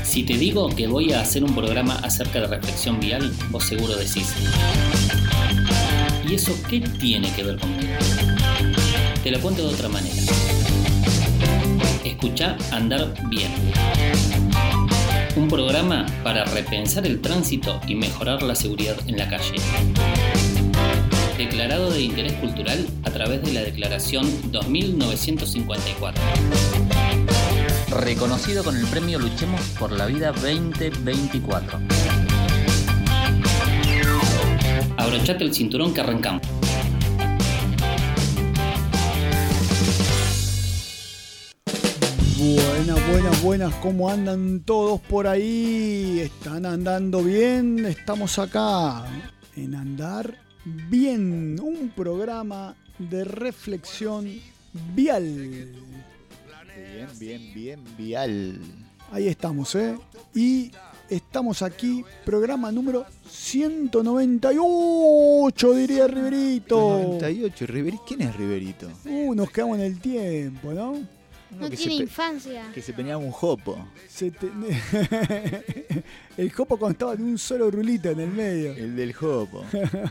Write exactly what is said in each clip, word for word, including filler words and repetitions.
Si te digo que voy a hacer un programa acerca de reflexión vial, vos seguro decís: ¿y eso qué tiene que ver conmigo? Te lo cuento de otra manera. Escuchá Andar Bien. Un programa para repensar el tránsito y mejorar la seguridad en la calle. Declarado de interés cultural a través de la Declaración dos mil novecientos cincuenta y cuatro. Reconocido con el premio Luchemos por la Vida veinte veinticuatro. Abrochate el cinturón que arrancamos. Buenas, buenas, buenas, ¿cómo andan todos por ahí? ¿Están andando bien? Estamos acá en Andar Bien, un programa de reflexión vial. Bien, bien, bien, vial. Ahí estamos, ¿eh? Y estamos aquí, programa número ciento noventa y ocho, diría Riverito. noventa y ocho, Riverito. ¿Quién es Riverito? Uh, nos quedamos en el tiempo, ¿no? No que tiene se pe- infancia. Que se peinaba un jopo. Se te... El jopo constaba de un solo rulito en el medio. El del jopo.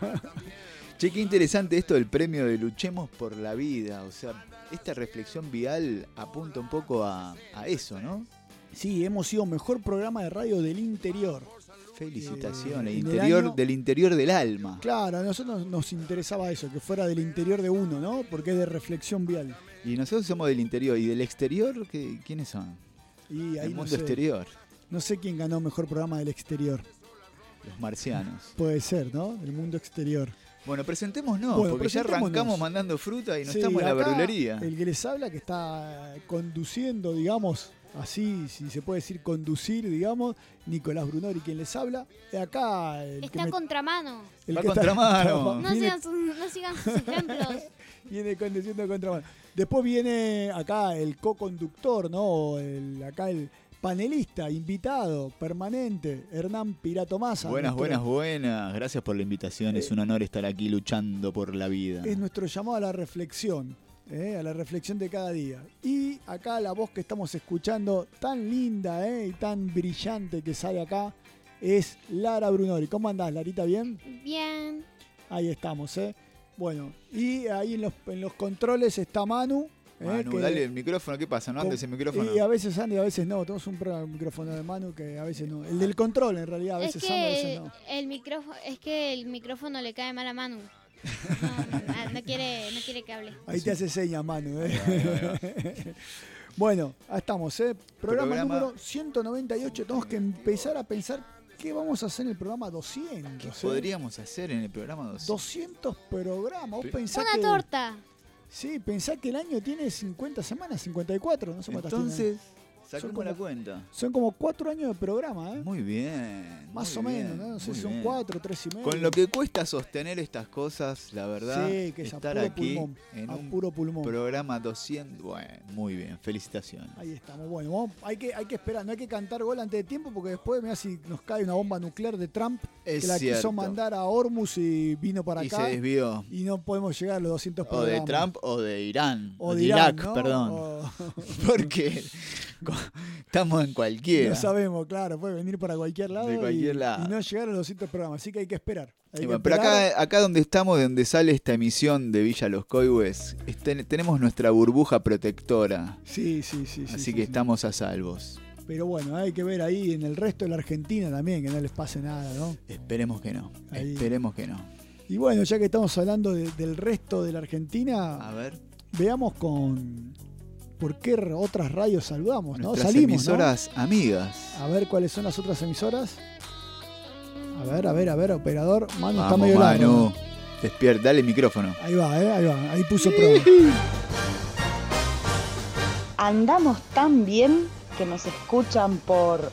Che, qué interesante esto del premio de Luchemos por la Vida. O sea, esta reflexión vial apunta un poco a, a eso, ¿no? Sí, hemos sido mejor programa de radio del interior. Felicitaciones. Eh, en el interior, año- del interior del alma. Claro, a nosotros nos interesaba eso, que fuera del interior de uno, ¿no? Porque es de reflexión vial. Y nosotros somos del interior. ¿Y del exterior? ¿qué, ¿Quiénes son? Y ahí El no mundo sé, exterior. no sé quién ganó mejor programa del exterior. Los marcianos. Puede ser, ¿no? El mundo exterior. Bueno, presentémonos, Bueno, porque ya presentémonos. arrancamos mandando fruta y no Sí, estamos en la acá verdulería. El que les habla, que está conduciendo, digamos, así, si se puede decir conducir, digamos, Nicolás Brunori, quien les habla. Acá el que Está me- contramano. el Va que está- contramano. No viene, sigan, sus, no sigan sus ejemplos. viene conduciendo contramano. Después viene acá el co-conductor, ¿no? El, acá el panelista, invitado, permanente, Hernán Pirato Massa. Buenas, nuestro- buenas, buenas. Gracias por la invitación. Es un honor estar aquí luchando por la vida. Es nuestro llamado a la reflexión, ¿eh? A la reflexión de cada día. Y acá la voz que estamos escuchando, tan linda, ¿eh? Y tan brillante que sale acá, es Lara Brunori. ¿Cómo andás, Larita? ¿Bien? Bien. Ahí estamos, ¿eh? Bueno, y ahí en los, en los controles está Manu. ¿eh? Manu, que- dale el micrófono. ¿Qué pasa? ¿No andes el micrófono? Y a veces anda y a veces no. Tenemos un programa de micrófono de Manu que a veces no. El del control, en realidad, a Es veces anda, a veces que no. el micrófono, es que el micrófono le cae mal a Manu. No, no quiere, no quiere que hable. Ahí te hace señas, Manu. ¿eh? Ahí va, ahí Bueno, ahí estamos, ¿eh? Programa, Programa- número ciento noventa y ocho. Tenemos que empezar a pensar qué vamos a hacer en el programa doscientos. ¿Qué ¿eh? podríamos hacer en el programa doscientos? doscientos programas. Vos Pe- pensá Una que, torta. Sí, pensá que el año tiene cincuenta semanas, cincuenta y cuatro. No sé cuántas tiene. Entonces, Son saquemos como- la cuenta. Son como cuatro años de programa, ¿eh? Muy bien. Más muy o bien, menos, ¿no? No sé muy si son bien. cuatro, tres y medio. Con lo que cuesta sostener estas cosas, la verdad, Sí, que es a estar puro aquí pulmón, en a un puro pulmón. programa doscientos, bueno, muy bien, felicitaciones. Ahí estamos. Bueno, vamos- hay, que, hay que esperar, no hay que cantar gol antes de tiempo porque después, mirá, si nos cae una bomba nuclear de Trump, Es que la quiso cierto. mandar a Hormuz y vino para Y acá. se desvió. Y no podemos llegar a los doscientos O de programas. Trump o de Irán. O O de de Irán, Irak, ¿no? perdón. O- Porque co- estamos en cualquiera. No sabemos, claro, puede venir para cualquier lado, De cualquier y, lado. y no llegar a los doscientos programas. Así que hay que esperar. Hay Y que bueno, pero esperar. acá, acá donde estamos, de donde sale esta emisión de Villa Los Coihues, este- tenemos nuestra burbuja protectora. Sí, sí, sí. sí, Así sí, que sí. estamos a salvos. Pero bueno, hay que ver ahí en el resto de la Argentina también, que no les pase nada, ¿no? Esperemos que no. Ahí. Esperemos que no. Y bueno, ya que estamos hablando de- del resto de la Argentina, A ver, veamos con por qué r- otras radios saludamos, ¿no? nuestras Salimos, emisoras amigas. ¿no? A ver cuáles son las otras emisoras. A ver, a ver, a ver, operador. Manu está Vamos, medio largo. Manu. Despierta, dale el micrófono. Ahí va, eh, ahí va. Ahí puso prueba. Andamos tan bien que nos escuchan por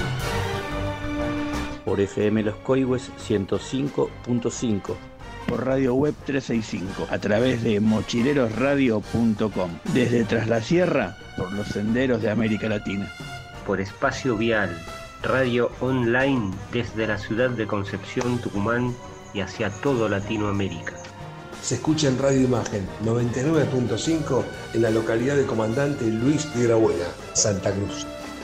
por F M Los Coihues ciento cinco punto cinco, por Radio Web trescientos sesenta y cinco, a través de mochilerosradio punto com, desde Tras la Sierra, por los senderos de América Latina. por Espacio Vial, radio online desde la ciudad de Concepción, Tucumán y hacia todo Latinoamérica. Se escucha en Radio Imagen noventa y nueve punto cinco en la localidad de Comandante Luis de Grabuela, Santa Cruz.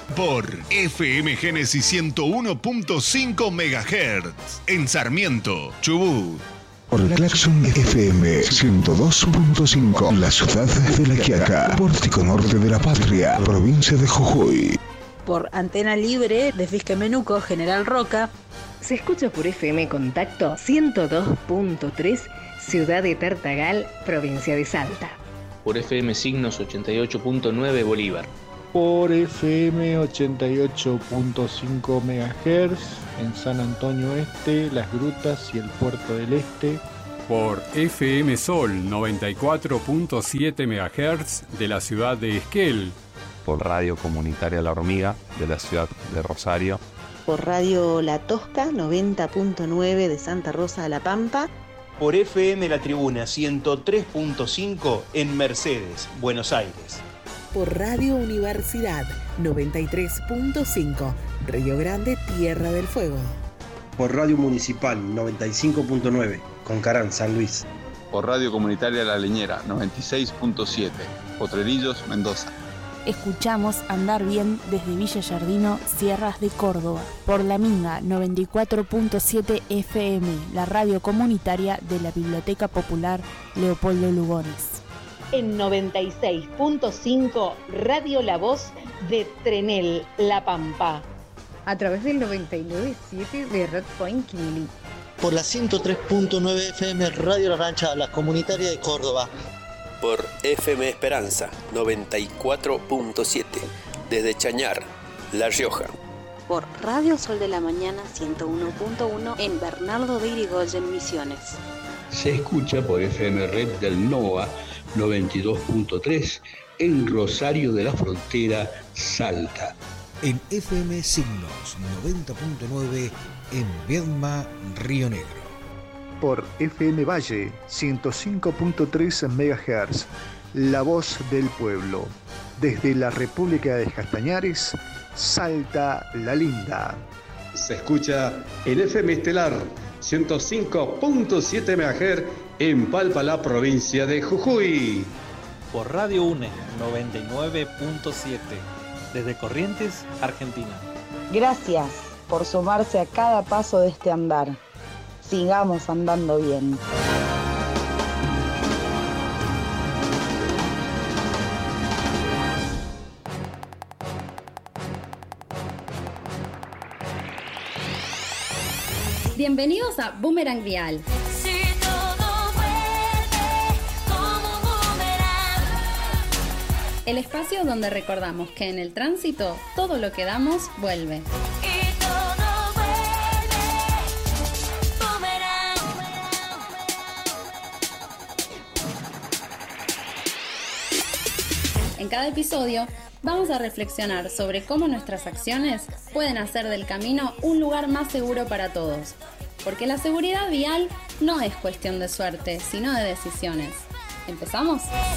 por F M Génesis ciento uno punto cinco megahertz en Sarmiento, Chubut. Por Claxon F M ciento dos punto cinco, la ciudad de La Quiaca, pórtico norte de la patria, provincia de Jujuy. Por Antena Libre de Fisquemenuco, General Roca. Se escucha por F M Contacto ciento dos punto tres, ciudad de Tartagal, provincia de Salta. Por F M Signos ochenta y ocho punto nueve, Bolívar. Por F M ochenta y ocho punto cinco megahertz en San Antonio Este, Las Grutas y el Puerto del Este. Por F M Sol noventa y cuatro punto siete megahertz de la ciudad de Esquel. Por Radio Comunitaria La Hormiga de la ciudad de Rosario. Por Radio La Tosca noventa punto nueve de Santa Rosa de la Pampa. Por F M La Tribuna ciento tres punto cinco en Mercedes, Buenos Aires. Por Radio Universidad noventa y tres punto cinco, Río Grande, Tierra del Fuego. Por Radio Municipal noventa y cinco punto nueve, Concarán, San Luis. Por Radio Comunitaria La Leñera noventa y seis punto siete, Potrerillos, Mendoza. Escuchamos Andar Bien desde Villa Yardino, Sierras de Córdoba. Por La Minga noventa y cuatro punto siete F M, la radio comunitaria de la Biblioteca Popular Leopoldo Lugones. En noventa y seis punto cinco, Radio La Voz de Trenel, La Pampa. A través del noventa y nueve punto siete de Red Point Kili. Por la ciento tres punto nueve F M Radio La Rancha, la comunitaria de Córdoba. Por F M Esperanza noventa y cuatro punto siete desde Chañar, La Rioja. Por Radio Sol de la Mañana ciento uno punto uno en Bernardo de Irigoyen, Misiones. Se escucha por F M Red del NOA noventa y dos punto tres en Rosario de la Frontera, Salta. En F M Signos noventa punto nueve en Viedma, Río Negro. Por F M Valle ciento cinco punto tres megahertz, La Voz del Pueblo. Desde la República de Castañares, Salta la Linda. Se escucha en F M Estelar ciento cinco punto siete megahertz en Palpalá, provincia de Jujuy. Por Radio UNE noventa y nueve punto siete desde Corrientes, Argentina. Gracias por sumarse a cada paso de este andar. Sigamos andando bien. Bienvenidos a Boomerang Vial. Si todo vuelve como boomerang. El espacio donde recordamos que en el tránsito todo lo que damos vuelve. Y todo vuelve boomerang. En cada episodio vamos a reflexionar sobre cómo nuestras acciones pueden hacer del camino un lugar más seguro para todos. Porque la seguridad vial no es cuestión de suerte, sino de decisiones. ¿Empezamos?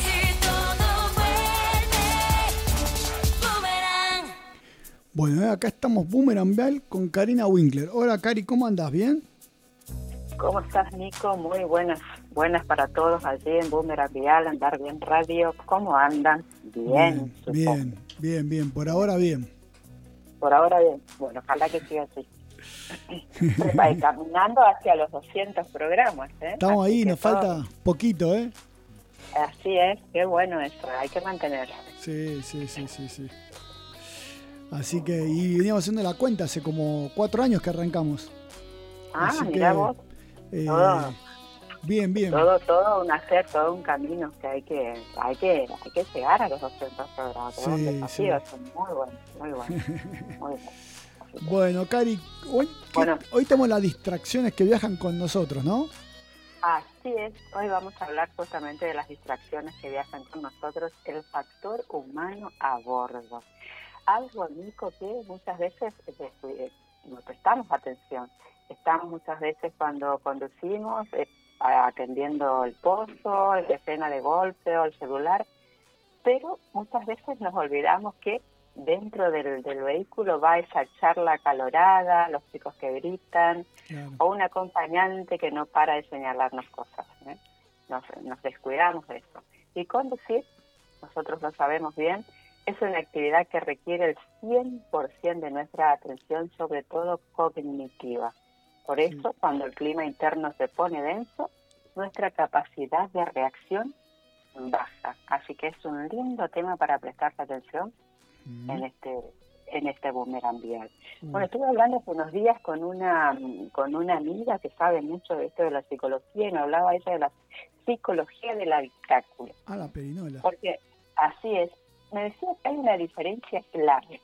Bueno, acá estamos Boomerang Vial con Karina Winkler. Hola Cari, ¿cómo andás? ¿Bien? ¿Cómo estás, Nico? Muy buenas, buenas para todos allí en Boomerang Vial, Andar Bien Radio. ¿Cómo andan? Bien, bien, bien, bien, bien. Por ahora bien. Por ahora bien. Bueno, ojalá que siga así. Caminando hacia los doscientos programas, ¿eh? Estamos Así ahí, nos todo. falta poquito, ¿eh? Así es, qué bueno eso, hay que mantenerlo. Sí, sí, sí, sí, sí. Así que, y veníamos haciendo la cuenta hace como cuatro años que arrancamos. Ah, Así mirá que, vos. Eh, todo, bien, bien. todo, todo un hacer, todo un camino que hay que, hay que, hay que llegar a los doscientos programas. Sí, Un desafío, sí. son muy buenos, muy buenos, muy buenos. Bueno, Cari, hoy, Bueno. hoy tenemos las distracciones que viajan con nosotros, ¿no? Así es, hoy vamos a hablar justamente de las distracciones que viajan con nosotros, el factor humano a bordo. Algo, Nico, que muchas veces eh, no prestamos atención. Estamos muchas veces cuando conducimos eh, atendiendo el pozo, la escena de golpe o el celular, pero muchas veces nos olvidamos que dentro del, del vehículo va esa charla acalorada, los chicos que gritan, claro, o un acompañante que no para de señalarnos cosas, ¿eh? Nos, nos descuidamos de eso. Y conducir, nosotros lo sabemos bien, Es una actividad que requiere el cien por ciento de nuestra atención, sobre todo cognitiva. Por eso, sí. cuando el clima interno se pone denso, nuestra capacidad de reacción baja. Así que es un lindo tema para prestar atención mm. en este en este boomerang vial. Mm. Bueno, estuve hablando hace unos días con una con una amiga que sabe mucho de esto de la psicología y me hablaba ella de la psicología del habitáculo. Ah, la perinola. Porque así es. Me decía que hay una diferencia clave.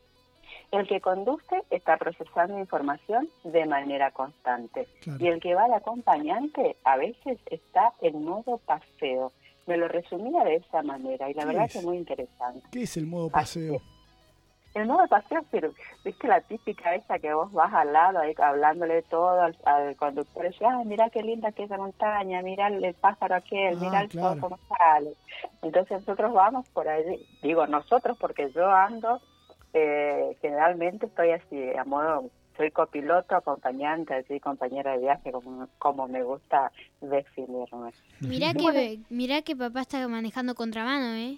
El que conduce está procesando información de manera constante. Claro. Y el que va de acompañante a veces está en modo paseo. Me lo resumía de esa manera y la verdad es? que es muy interesante. ¿Qué es el modo paseo? Así, el modo paseo, pero viste la típica esa que vos vas al lado ahí hablándole todo al, al conductor y dices, ah, mira qué linda que es la montaña, mira el pájaro aquel, ah, mira el claro. sol cómo sale. Entonces nosotros vamos por ahí, digo nosotros porque yo ando, eh, generalmente estoy así, a modo, soy copiloto, acompañante, así, compañera de viaje, como, como me gusta definirme. Mirá que, bueno, mirá que papá está manejando contramano, ¿eh?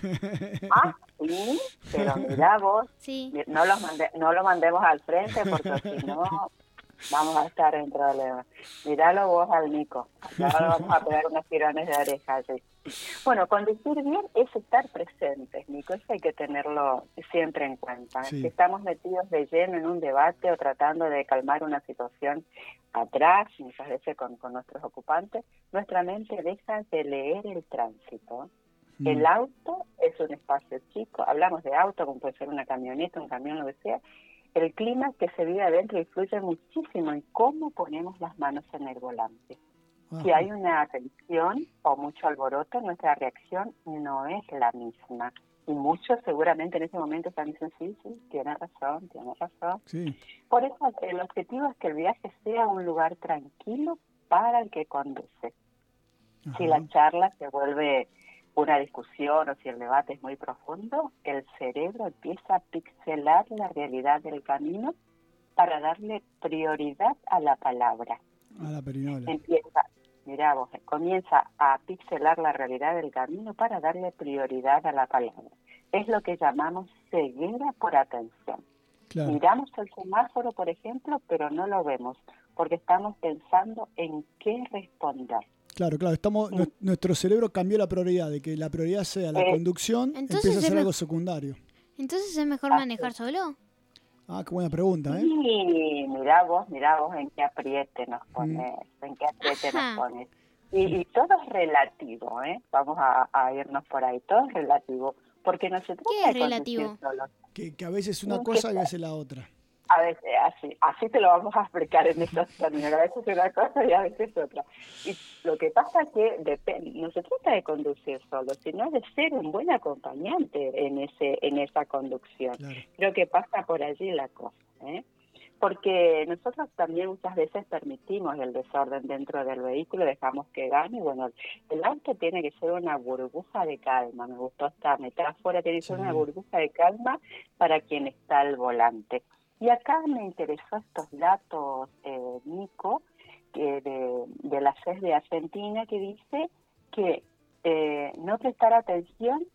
Ah, sí, pero mirá vos, sí. no, los mande, no lo mandemos al frente porque si no vamos a estar en problemas. Miralo vos al Nico, ahora vamos a pegar unos tirones de oreja así. Bueno, conducir bien es estar presentes, Nico, eso hay que tenerlo siempre en cuenta. Sí. Si estamos metidos de lleno en un debate o tratando de calmar una situación atrás, muchas veces con, con nuestros ocupantes, nuestra mente deja de leer el tránsito. Mm. El auto es un espacio chico, hablamos de auto, como puede ser una camioneta, un camión, lo que sea. El clima que se vive adentro influye muchísimo en cómo ponemos las manos en el volante. Si hay una tensión o mucho alboroto, nuestra reacción no es la misma. Y muchos seguramente en ese momento están diciendo, sí, sí, tiene razón, tiene razón. Sí. Por eso el objetivo es que el viaje sea un lugar tranquilo para el que conduce. Ajá. Si la charla se vuelve una discusión o si el debate es muy profundo, el cerebro empieza a pixelar la realidad del camino para darle prioridad a la palabra. A la perinola. Empieza... Mirá vos, comienza a pixelar la realidad del camino para darle prioridad a la palabra. Es lo que llamamos ceguera por atención. Claro. Miramos el semáforo, por ejemplo, pero no lo vemos, porque estamos pensando en qué responder. Claro, claro, estamos sí. nuestro cerebro cambió la prioridad, de que la prioridad sea la eh, conducción, empieza a ser algo secundario. Entonces es mejor manejar solo. Ah, qué buena pregunta, ¿eh? Sí, mirá vos, mirá vos en qué apriete nos pones, mm. en qué apriete Ajá. nos pones. Y, y todo es relativo, ¿eh? Vamos a, a irnos por ahí, todo es relativo, porque no se trata ¿Qué es de relativo? Solo. Que, que a veces una cosa y a veces la otra. A veces, así, así te lo vamos a explicar en estos términos, a veces una cosa y a veces otra. Y lo que pasa es que depende, no se trata de conducir solo, sino de ser un buen acompañante en ese en esa conducción. Claro. Creo que pasa por allí la cosa, ¿eh? Porque nosotros también muchas veces permitimos el desorden dentro del vehículo, dejamos que gane. Bueno, el auto tiene que ser una burbuja de calma, me gustó esta metáfora, tiene que ser sí. una burbuja de calma para quien está al volante. Y acá me interesó estos datos, eh, Nico, que de, de la C E S de Argentina, que dice que eh, no prestar atención,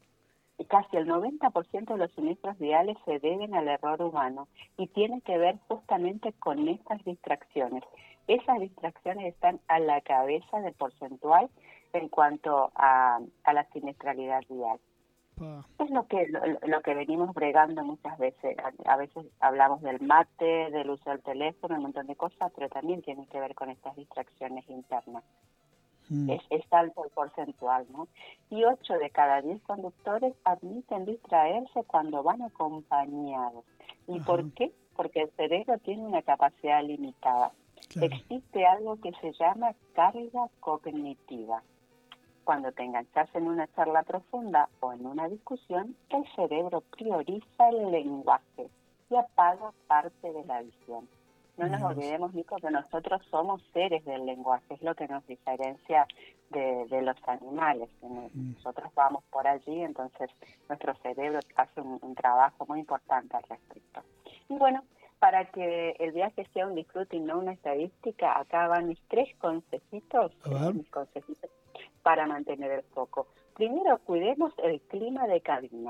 casi el noventa por ciento de los siniestros viales se deben al error humano y tiene que ver justamente con estas distracciones. Esas distracciones están a la cabeza del porcentual en cuanto a, a la siniestralidad vial. Es lo que lo, lo que venimos bregando muchas veces. A, a veces hablamos del mate, del uso del teléfono, un montón de cosas, pero también tiene que ver con estas distracciones internas. Mm. Es, es alto el porcentual, ¿no? Y ocho de cada diez conductores admiten distraerse cuando van acompañados. ¿Y Ajá. por qué? Porque el cerebro tiene una capacidad limitada. Claro. Existe algo que se llama carga cognitiva. Cuando te enganchas en una charla profunda o en una discusión, el cerebro prioriza el lenguaje y apaga parte de la visión. No nos olvidemos, Nico, que nosotros somos seres del lenguaje, es lo que nos diferencia de, de los animales. Nosotros vamos por allí, entonces nuestro cerebro hace un, un trabajo muy importante al respecto. Y bueno, para que el viaje sea un disfrute y no una estadística, acá van mis tres consejitos, mis consejitos para mantener el foco. Primero, cuidemos el clima de cabina.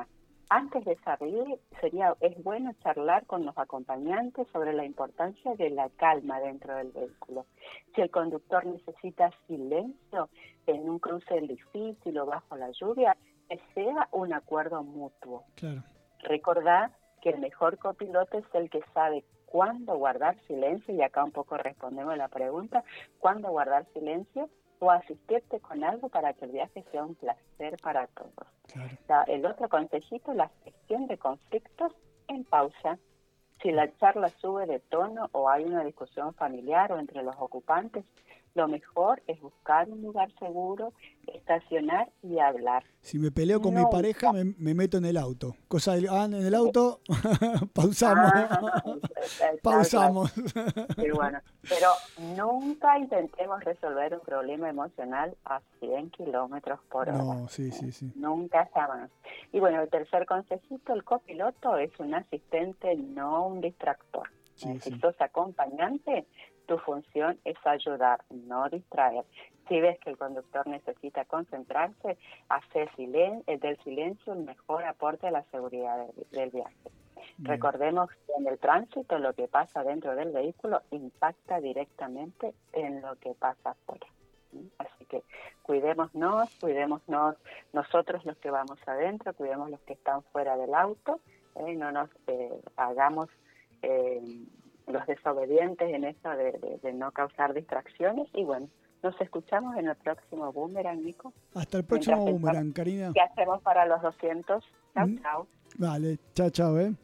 Antes de salir, sería es bueno charlar con los acompañantes sobre la importancia de la calma dentro del vehículo. Si el conductor necesita silencio en un cruce difícil o bajo la lluvia, que sea un acuerdo mutuo. Claro. Recordá que el mejor copiloto es el que sabe cuándo guardar silencio, y acá un poco respondemos la pregunta, cuándo guardar silencio o asistirte con algo para que el viaje sea un placer para todos. Claro. La, el otro consejito, la gestión de conflictos en pausa. Si la charla sube de tono o hay una discusión familiar o entre los ocupantes, lo mejor es buscar un lugar seguro, estacionar y hablar. Si me peleo con no, mi pareja, me, me meto en el auto. Cosa de, ah, en el auto, pausamos. Ah, pausamos. Sí, bueno, pero nunca intentemos resolver un problema emocional a cien kilómetros por hora. No, sí, sí, sí. Nunca jamás. Y bueno, el tercer consejito, el copiloto es un asistente, no un distractor. Sí, si sí. sos acompañante, tu función es ayudar, no distraer. Si ves que el conductor necesita concentrarse, hacer silen- del silencio el mejor aporte a la seguridad del, del viaje. Bien. Recordemos que en el tránsito lo que pasa dentro del vehículo impacta directamente en lo que pasa afuera. Así que cuidémonos, cuidémonos nosotros los que vamos adentro, cuidemos los que están fuera del auto, eh, no nos eh, hagamos eh, los desobedientes en eso de, de, de no causar distracciones. Y bueno, nos escuchamos en el próximo Boomerang, Nico. Hasta el próximo Mientras Boomerang, Karina. ¿Qué hacemos para los doscientos? Chao, mm. chao. Vale, chao, chao, eh.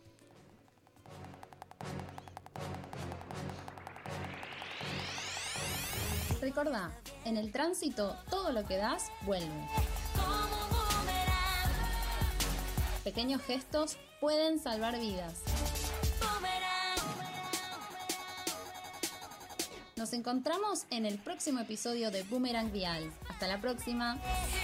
Recordá, en el tránsito todo lo que das vuelve. Pequeños gestos pueden salvar vidas. Nos encontramos en el próximo episodio de Boomerang Vial. Hasta la próxima.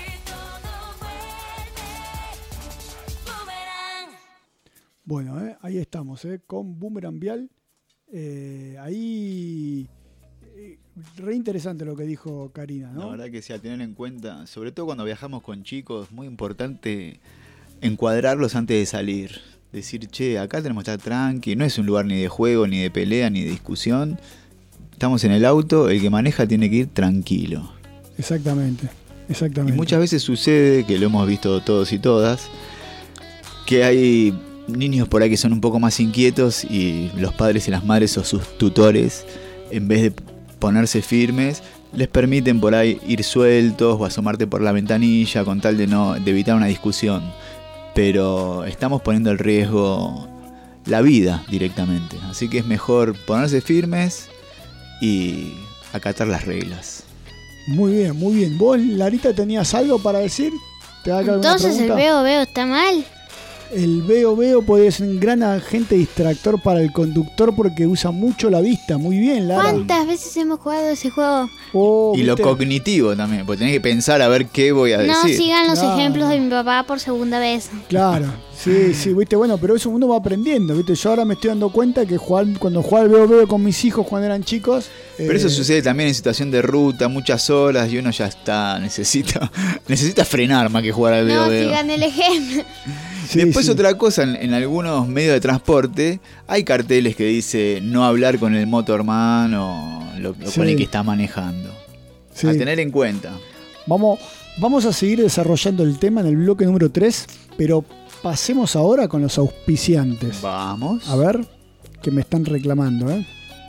Bueno, eh, ahí estamos, eh, con Boomerang Vial. Eh, ahí, eh, re interesante lo que dijo Karina, ¿no? La verdad que sí, a tener en cuenta, sobre todo cuando viajamos con chicos, es muy importante encuadrarlos antes de salir. Decir, che, acá tenemos que estar tranqui, no es un lugar ni de juego, ni de pelea, ni de discusión. Estamos en el auto, el que maneja tiene que ir tranquilo. Exactamente, exactamente. Y muchas veces sucede, que lo hemos visto todos y todas, que hay niños por ahí que son un poco más inquietos y los padres y las madres o sus tutores, en vez de ponerse firmes, les permiten por ahí ir sueltos o asomarte por la ventanilla con tal de no de evitar una discusión. Pero estamos poniendo en riesgo la vida directamente. Así que es mejor ponerse firmes y acatar las reglas. Muy bien, muy bien. ¿Vos, Larita, tenías algo para decir? ¿Te haga Entonces el veo veo está mal. El veo veo puede ser un gran agente distractor para el conductor porque usa mucho la vista. Muy bien, Lara. ¿Cuántas veces hemos jugado ese juego? Oh, y ¿viste? lo cognitivo también, porque tenés que pensar a ver qué voy a no decir. No sigan los claro. ejemplos de mi papá por segunda vez. Claro, sí, sí, viste, bueno, pero eso uno va aprendiendo, viste. Yo ahora me estoy dando cuenta que jugar, cuando jugaba al veo veo con mis hijos cuando eran chicos. Pero eh, eso sucede también en situación de ruta, muchas horas, y uno ya está, necesita, necesita frenar más que jugar al veo No veo. sigan el ejemplo. Sí, Después sí. otra cosa, en, en algunos medios de transporte hay carteles que dice no hablar con el motorman o lo, lo Sí. con el que está manejando. Sí. A tener en cuenta. Vamos, vamos a seguir desarrollando el tema en el bloque número tres, pero pasemos ahora con los auspiciantes. Vamos. A ver, que me están reclamando, ¿eh?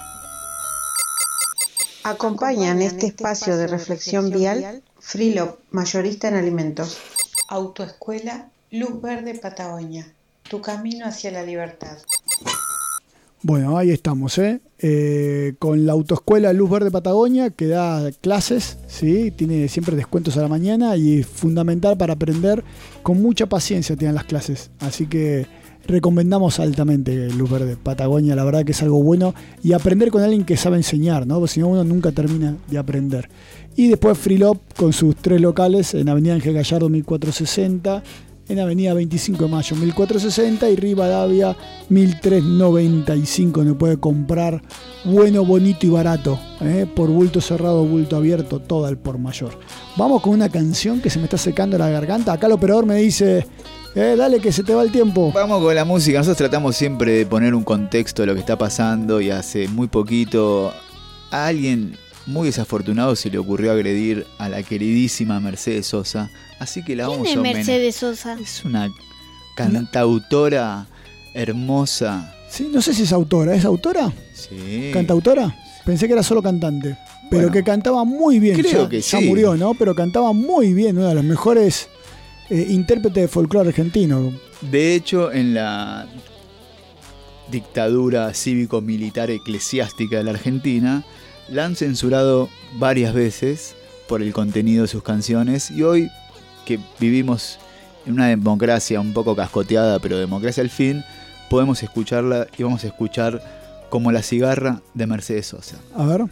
Acompañan este espacio de reflexión vial Freelop, mayorista en alimentos. Autoescuela Luz Verde Patagonia, tu camino hacia la libertad. Bueno, ahí estamos, ¿eh? Eh, con la autoescuela Luz Verde Patagonia, que da clases, ¿sí? Tiene siempre descuentos a la mañana y es fundamental para aprender. Con mucha paciencia tienen las clases, así que recomendamos altamente Luz Verde Patagonia. La verdad que es algo bueno y aprender con alguien que sabe enseñar, ¿no? Porque si no uno nunca termina de aprender. Y después Freelop con sus tres locales en Avenida Ángel Gallardo mil cuatrocientos sesenta, en Avenida veinticinco de Mayo mil cuatrocientos sesenta y Rivadavia mil trescientos noventa y cinco, donde puede comprar bueno, bonito y barato, ¿eh? Por bulto cerrado, bulto abierto, todo al por mayor. Vamos con una canción que se me está secando la garganta. Acá el operador me dice Eh, dale que se te va el tiempo. Vamos con la música. Nosotros tratamos siempre de poner un contexto de lo que está pasando y hace muy poquito a alguien muy desafortunado se le ocurrió agredir a la queridísima Mercedes Sosa. Así que la vamos ¿Quién a es Mercedes Sosa? Es una cantautora hermosa. Sí, no sé si es autora. ¿Es autora? Sí. ¿Cantautora? Pensé que era solo cantante. Pero Bueno, que cantaba muy bien. creo ya, que ya sí. murió, ¿no? Pero cantaba muy bien. Una de las mejores eh, intérpretes de folclore argentino. De hecho, en la dictadura cívico-militar eclesiástica de la Argentina, la han censurado varias veces por el contenido de sus canciones. Y hoy, que vivimos en una democracia un poco cascoteada, pero democracia al fin, podemos escucharla y vamos a escuchar Como la cigarra de Mercedes Sosa. A ver.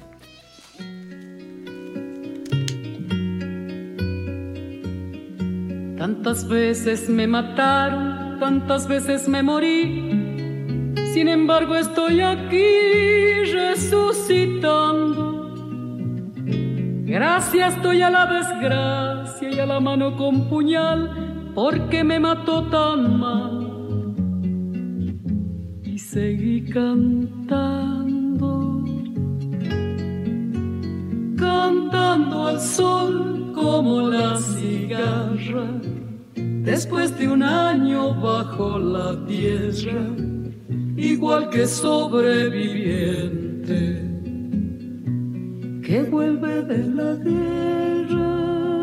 Tantas veces me mataron, tantas veces me morí. Sin embargo estoy aquí resucitando. Gracias doy a la desgracia y a la mano con puñal, porque me mató tan mal. Y seguí cantando, cantando al sol como la cigarra, después de un año bajo la tierra, igual que sobreviviente que vuelve de la guerra.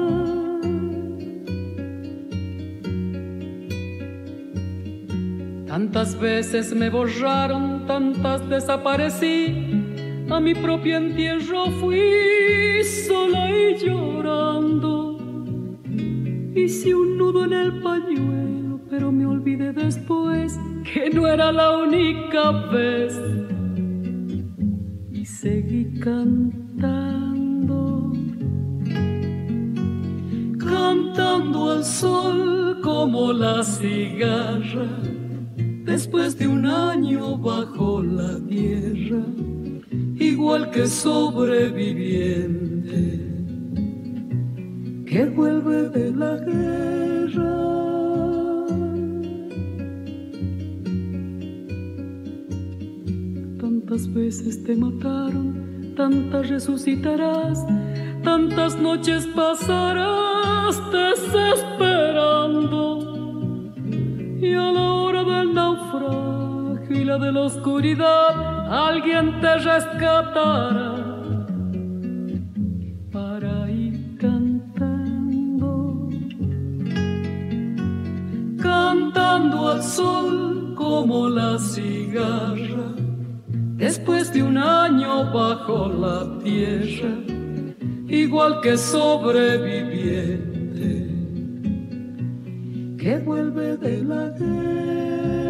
Tantas veces me borraron, tantas desaparecí, a mi propio entierro fui sola y llorando. Hice un nudo en el pañuelo, pero me olvidé después que no era la única vez. Y seguí cantando, cantando al sol como la cigarra, después de un año bajo la tierra, igual que sobreviviente que vuelve de la guerra. Tantas veces te mataron, tantas resucitarás, tantas noches pasarás desesperando, y a la hora del naufragio y la de la oscuridad alguien te rescatará para ir cantando, cantando al sol como la cigarra, después de un año bajo la tierra, igual que sobreviviente que vuelve de la guerra.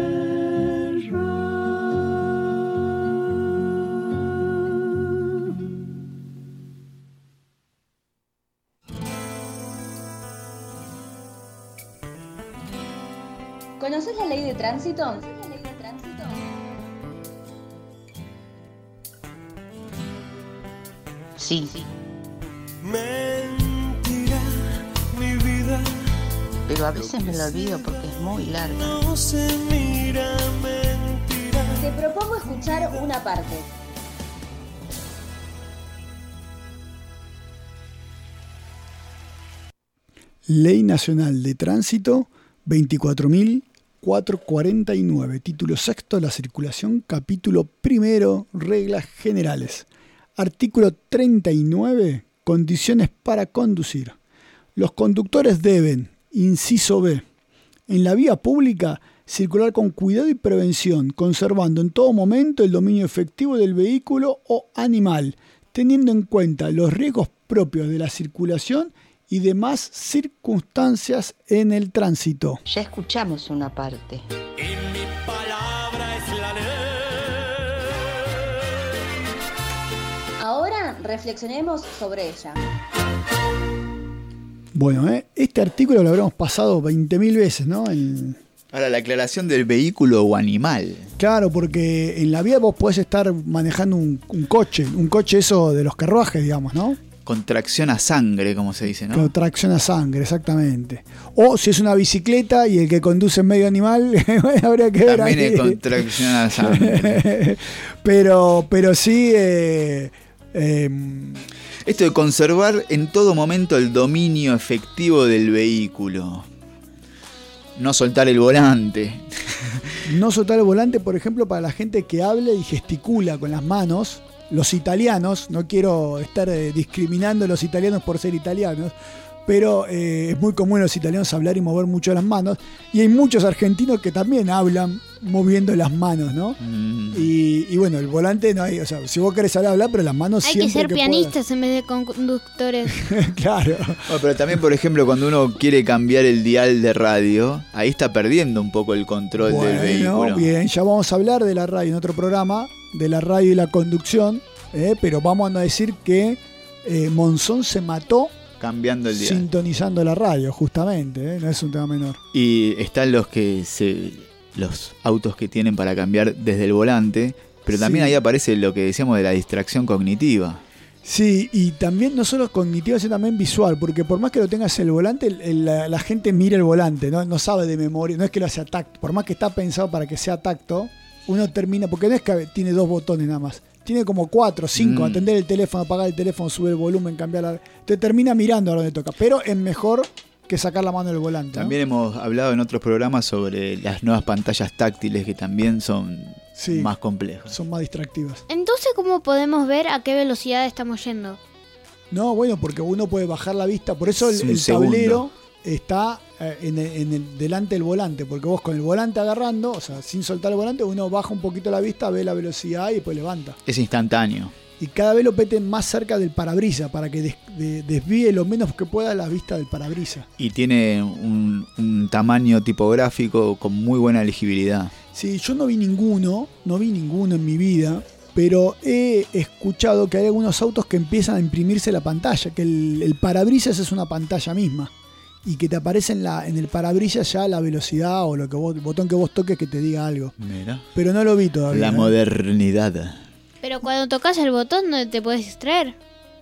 ¿Conoces la ley de tránsito? Sí. Mentira, mi vida. Pero a veces me lo olvido porque es muy larga. No se mira, mentira. Te propongo escuchar una parte. Ley Nacional de Tránsito veinticuatro mil cuatrocientos cuarenta y nueve, título sexto, la circulación, capítulo primero, reglas generales. Artículo treinta y nueve, condiciones para conducir. Los conductores deben, inciso B, en la vía pública circular con cuidado y prevención, conservando en todo momento el dominio efectivo del vehículo o animal, teniendo en cuenta los riesgos propios de la circulación y demás circunstancias en el tránsito. Ya escuchamos una parte. Y mi palabra es la ley. Ahora reflexionemos sobre ella. Bueno, ¿eh? este artículo lo habremos pasado veinte mil veces, ¿no? En... Ahora, la aclaración del vehículo o animal. Claro, porque en la vía vos podés estar manejando un, un coche, un coche eso de los carruajes, digamos, ¿no? Con tracción a sangre, como se dice, ¿no? Con tracción a sangre, exactamente. O si es una bicicleta y el que conduce es medio animal, habría que ver. También ahí. es con tracción a sangre. pero, pero sí... Eh, eh, Esto de conservar en todo momento el dominio efectivo del vehículo. No soltar el volante. No soltar el volante, por ejemplo, para la gente que habla y gesticula con las manos. Los italianos, no quiero estar eh, discriminando a los italianos por ser italianos, pero eh, es muy común a los italianos hablar y mover mucho las manos. Y hay muchos argentinos que también hablan moviendo las manos, ¿no? Mm. Y, y bueno, el volante no hay, o sea, si vos querés hablar, hablar, pero las manos hay siempre que ser que pianistas puedas. en vez de conductores. Claro. Bueno, pero también, por ejemplo, cuando uno quiere cambiar el dial de radio, ahí está perdiendo un poco el control Bueno, del vehículo. Bien, ya vamos a hablar de la radio en otro programa, de la radio y la conducción, eh, pero vamos a decir que eh, Monzón se mató cambiando el dial, sintonizando la radio, justamente, eh, no es un tema menor. Y están los que se, los autos que tienen para cambiar desde el volante, pero también sí. Ahí aparece lo que decíamos de la distracción cognitiva. Sí, y también no solo cognitiva, sino también visual, porque por más que lo tengas en el volante, el, el, la, la gente mira el volante, ¿no? No sabe de memoria, no es que lo hace a tacto, por más que está pensado para que sea tacto, uno termina, porque no es que tiene dos botones nada más, tiene como cuatro, cinco, mm. atender el teléfono, apagar el teléfono, subir el volumen, cambiar la... Te termina mirando a donde toca, pero es mejor que sacar la mano del volante. También ¿no? hemos hablado en otros programas sobre las nuevas pantallas táctiles que también son sí, más complejas. Son más distractivas. Entonces, ¿cómo podemos ver a qué velocidad estamos yendo? No, bueno, porque uno puede bajar la vista, por eso el, el tablero está eh, en, el, en el, delante del volante, porque vos con el volante agarrando, o sea, sin soltar el volante, uno baja un poquito la vista, ve la velocidad y después levanta. Es instantáneo. Y cada vez lo pete más cerca del parabrisas para que des, de, desvíe lo menos que pueda la vista del parabrisas. Y tiene un, un tamaño tipográfico con muy buena legibilidad. Sí, yo no vi ninguno, no vi ninguno en mi vida, pero he escuchado que hay algunos autos que empiezan a imprimirse la pantalla, que el, el parabrisas es una pantalla misma y que te aparece en, la, en el parabrisas ya la velocidad o lo que vos, el botón que vos toques que te diga algo. Mira. Pero no lo vi todavía. La ¿eh? modernidad. Pero cuando tocas el botón no te puedes distraer.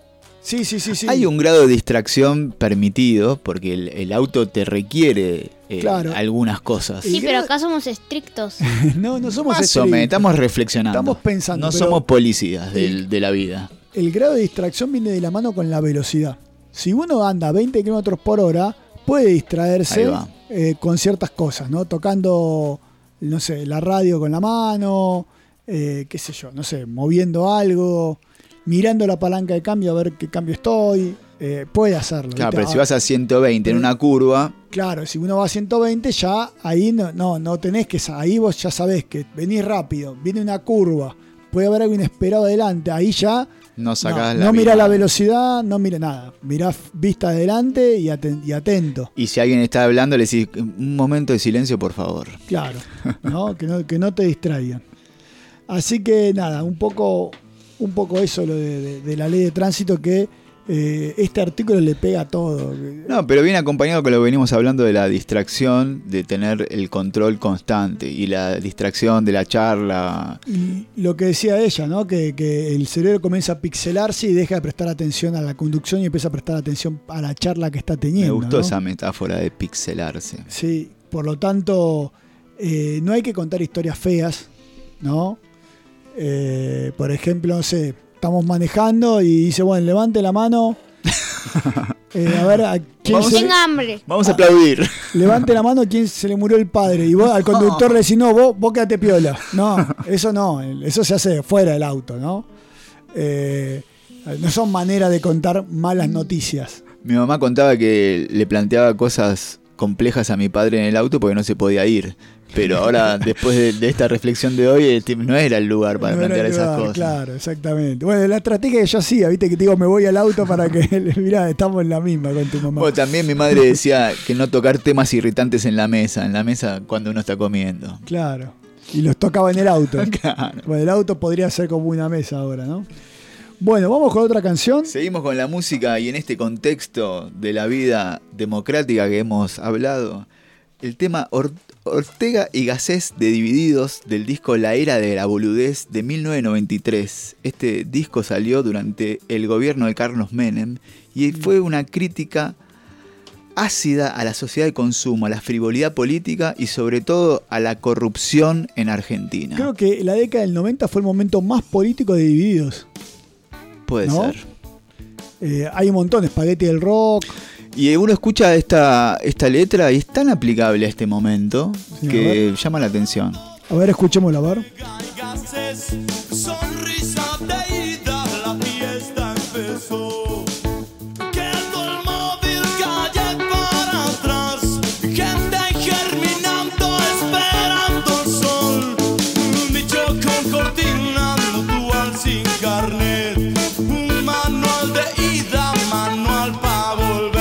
Sí, sí, sí, sí. Hay un grado de distracción permitido porque el, el auto te requiere eh, claro. algunas cosas. Sí, pero acá somos estrictos. no, no somos Más estrictos. O menos, estamos reflexionando. Estamos pensando. No somos policías de, de la vida. El grado de distracción viene de la mano con la velocidad. Si uno anda a veinte kilómetros por hora, puede distraerse eh, con ciertas cosas, ¿no? Tocando, no sé, la radio con la mano, eh, qué sé yo, no sé, moviendo algo, mirando la palanca de cambio a ver qué cambio estoy, eh, puede hacerlo. Claro, ¿viste? pero si vas a ciento veinte en una curva... Claro, si uno va a ciento veinte ya ahí no, no, no tenés que... Ahí vos ya sabés que venís rápido, viene una curva, puede haber algo inesperado adelante, ahí ya... No sacás no, la no vida. mirá la velocidad, no mirá nada. Mirá vista adelante y, aten- y atento. Y si alguien está hablando, le decís, un momento de silencio, por favor. Claro, ¿no? que, no, que no te distraigan. Así que nada, un poco, un poco eso lo de, de, de la ley de tránsito que eh, este artículo le pega a todo. No, pero viene acompañado con lo que venimos hablando de la distracción, de tener el control constante y la distracción de la charla. Y lo que decía ella, ¿no? Que, que el cerebro comienza a pixelarse y deja de prestar atención a la conducción y empieza a prestar atención a la charla que está teniendo. Me gustó, ¿no? esa metáfora de pixelarse. Sí, por lo tanto, eh, no hay que contar historias feas, ¿no? Eh, por ejemplo, no sé, estamos manejando y dice, bueno, levante la mano. Eh, a ver, ¿a quién se... Tenga hambre. Vamos a aplaudir. Levante la mano a quien se le murió el padre. Y vos al conductor le decís, no, vos, vos quedate piola. No, eso no, eso se hace fuera del auto, ¿no? Eh, no son maneras de contar malas noticias. Mi mamá contaba que le planteaba cosas complejas a mi padre en el auto porque no se podía ir. Pero ahora, después de, de esta reflexión de hoy, no era el lugar para no plantear esas lugar, cosas. Claro, exactamente. Bueno, la estrategia que yo hacía, viste, que te digo, me voy al auto para que, mirá, estamos en la misma con tu mamá. Bueno, también mi madre decía que no tocar temas irritantes en la mesa, en la mesa cuando uno está comiendo. Claro, y los tocaba en el auto. Claro. Bueno, el auto podría ser como una mesa ahora, ¿no? Bueno, vamos con otra canción. Seguimos con la música y en este contexto de la vida democrática que hemos hablado, el tema or- Ortega y Gasset de Divididos, del disco La Era de la Boludez de mil novecientos noventa y tres. Este disco salió durante el gobierno de Carlos Menem y fue una crítica ácida a la sociedad de consumo, a la frivolidad política y sobre todo a la corrupción en Argentina. Creo que la década del noventa fue el momento más político de Divididos. Puede ¿no? ser. Eh, hay un montón, Espagueti del Rock. Y uno escucha esta, esta letra y es tan aplicable a este momento Sí, que llama la atención. A ver, escuchémosla, a ver. Sonrisa de ida, la fiesta empezó. Quedó el móvil, calle para atrás. Gente germinando, esperando el sol. Un bicho con cortina, dual sin carnet. Un manual de ida, manual para volver.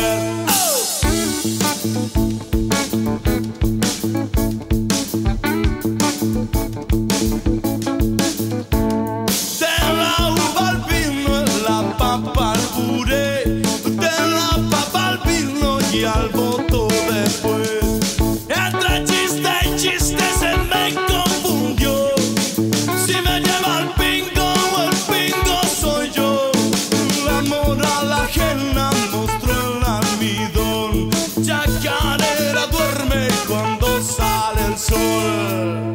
Al voto después, entre chiste y chiste se me confundió. Si me lleva el pingo o el pingo soy yo. La moral ajena mostró el almidón. Chacarera duerme cuando sale el sol.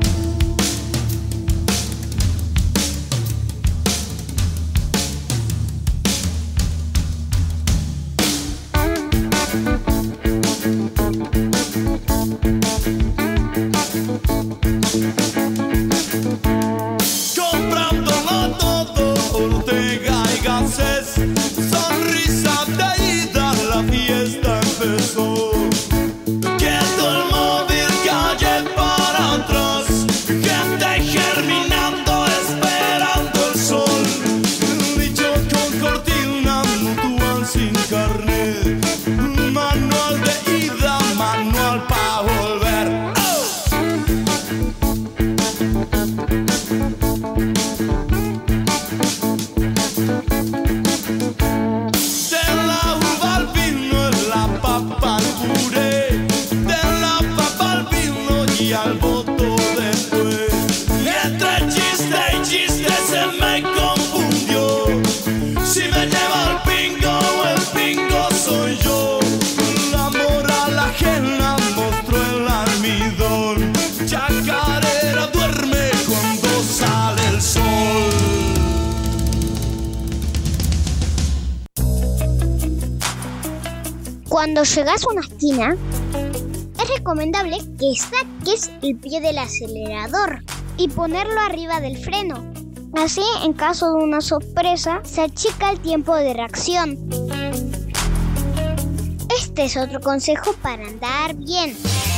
Comprándolo todo, Ortega y Gasset. Sonrisa de ida, la fiesta empezó. Quedó el móvil, calle para atrás. Gente germinando, esperando el sol. Bicho con cortina, mutual sin carnet. Manual de ida, manual para volver. Al voto después, entre chiste y chiste se me confundió. Si me lleva el pingo o el pingo soy yo. La moral ajena mostró el almidón. Chacarera duerme cuando sale el sol. Cuando llegas a una esquina, es recomendable que saques el pie del acelerador y ponerlo arriba del freno. Así, en caso de una sorpresa, se achica el tiempo de reacción. Este es otro consejo para andar bien.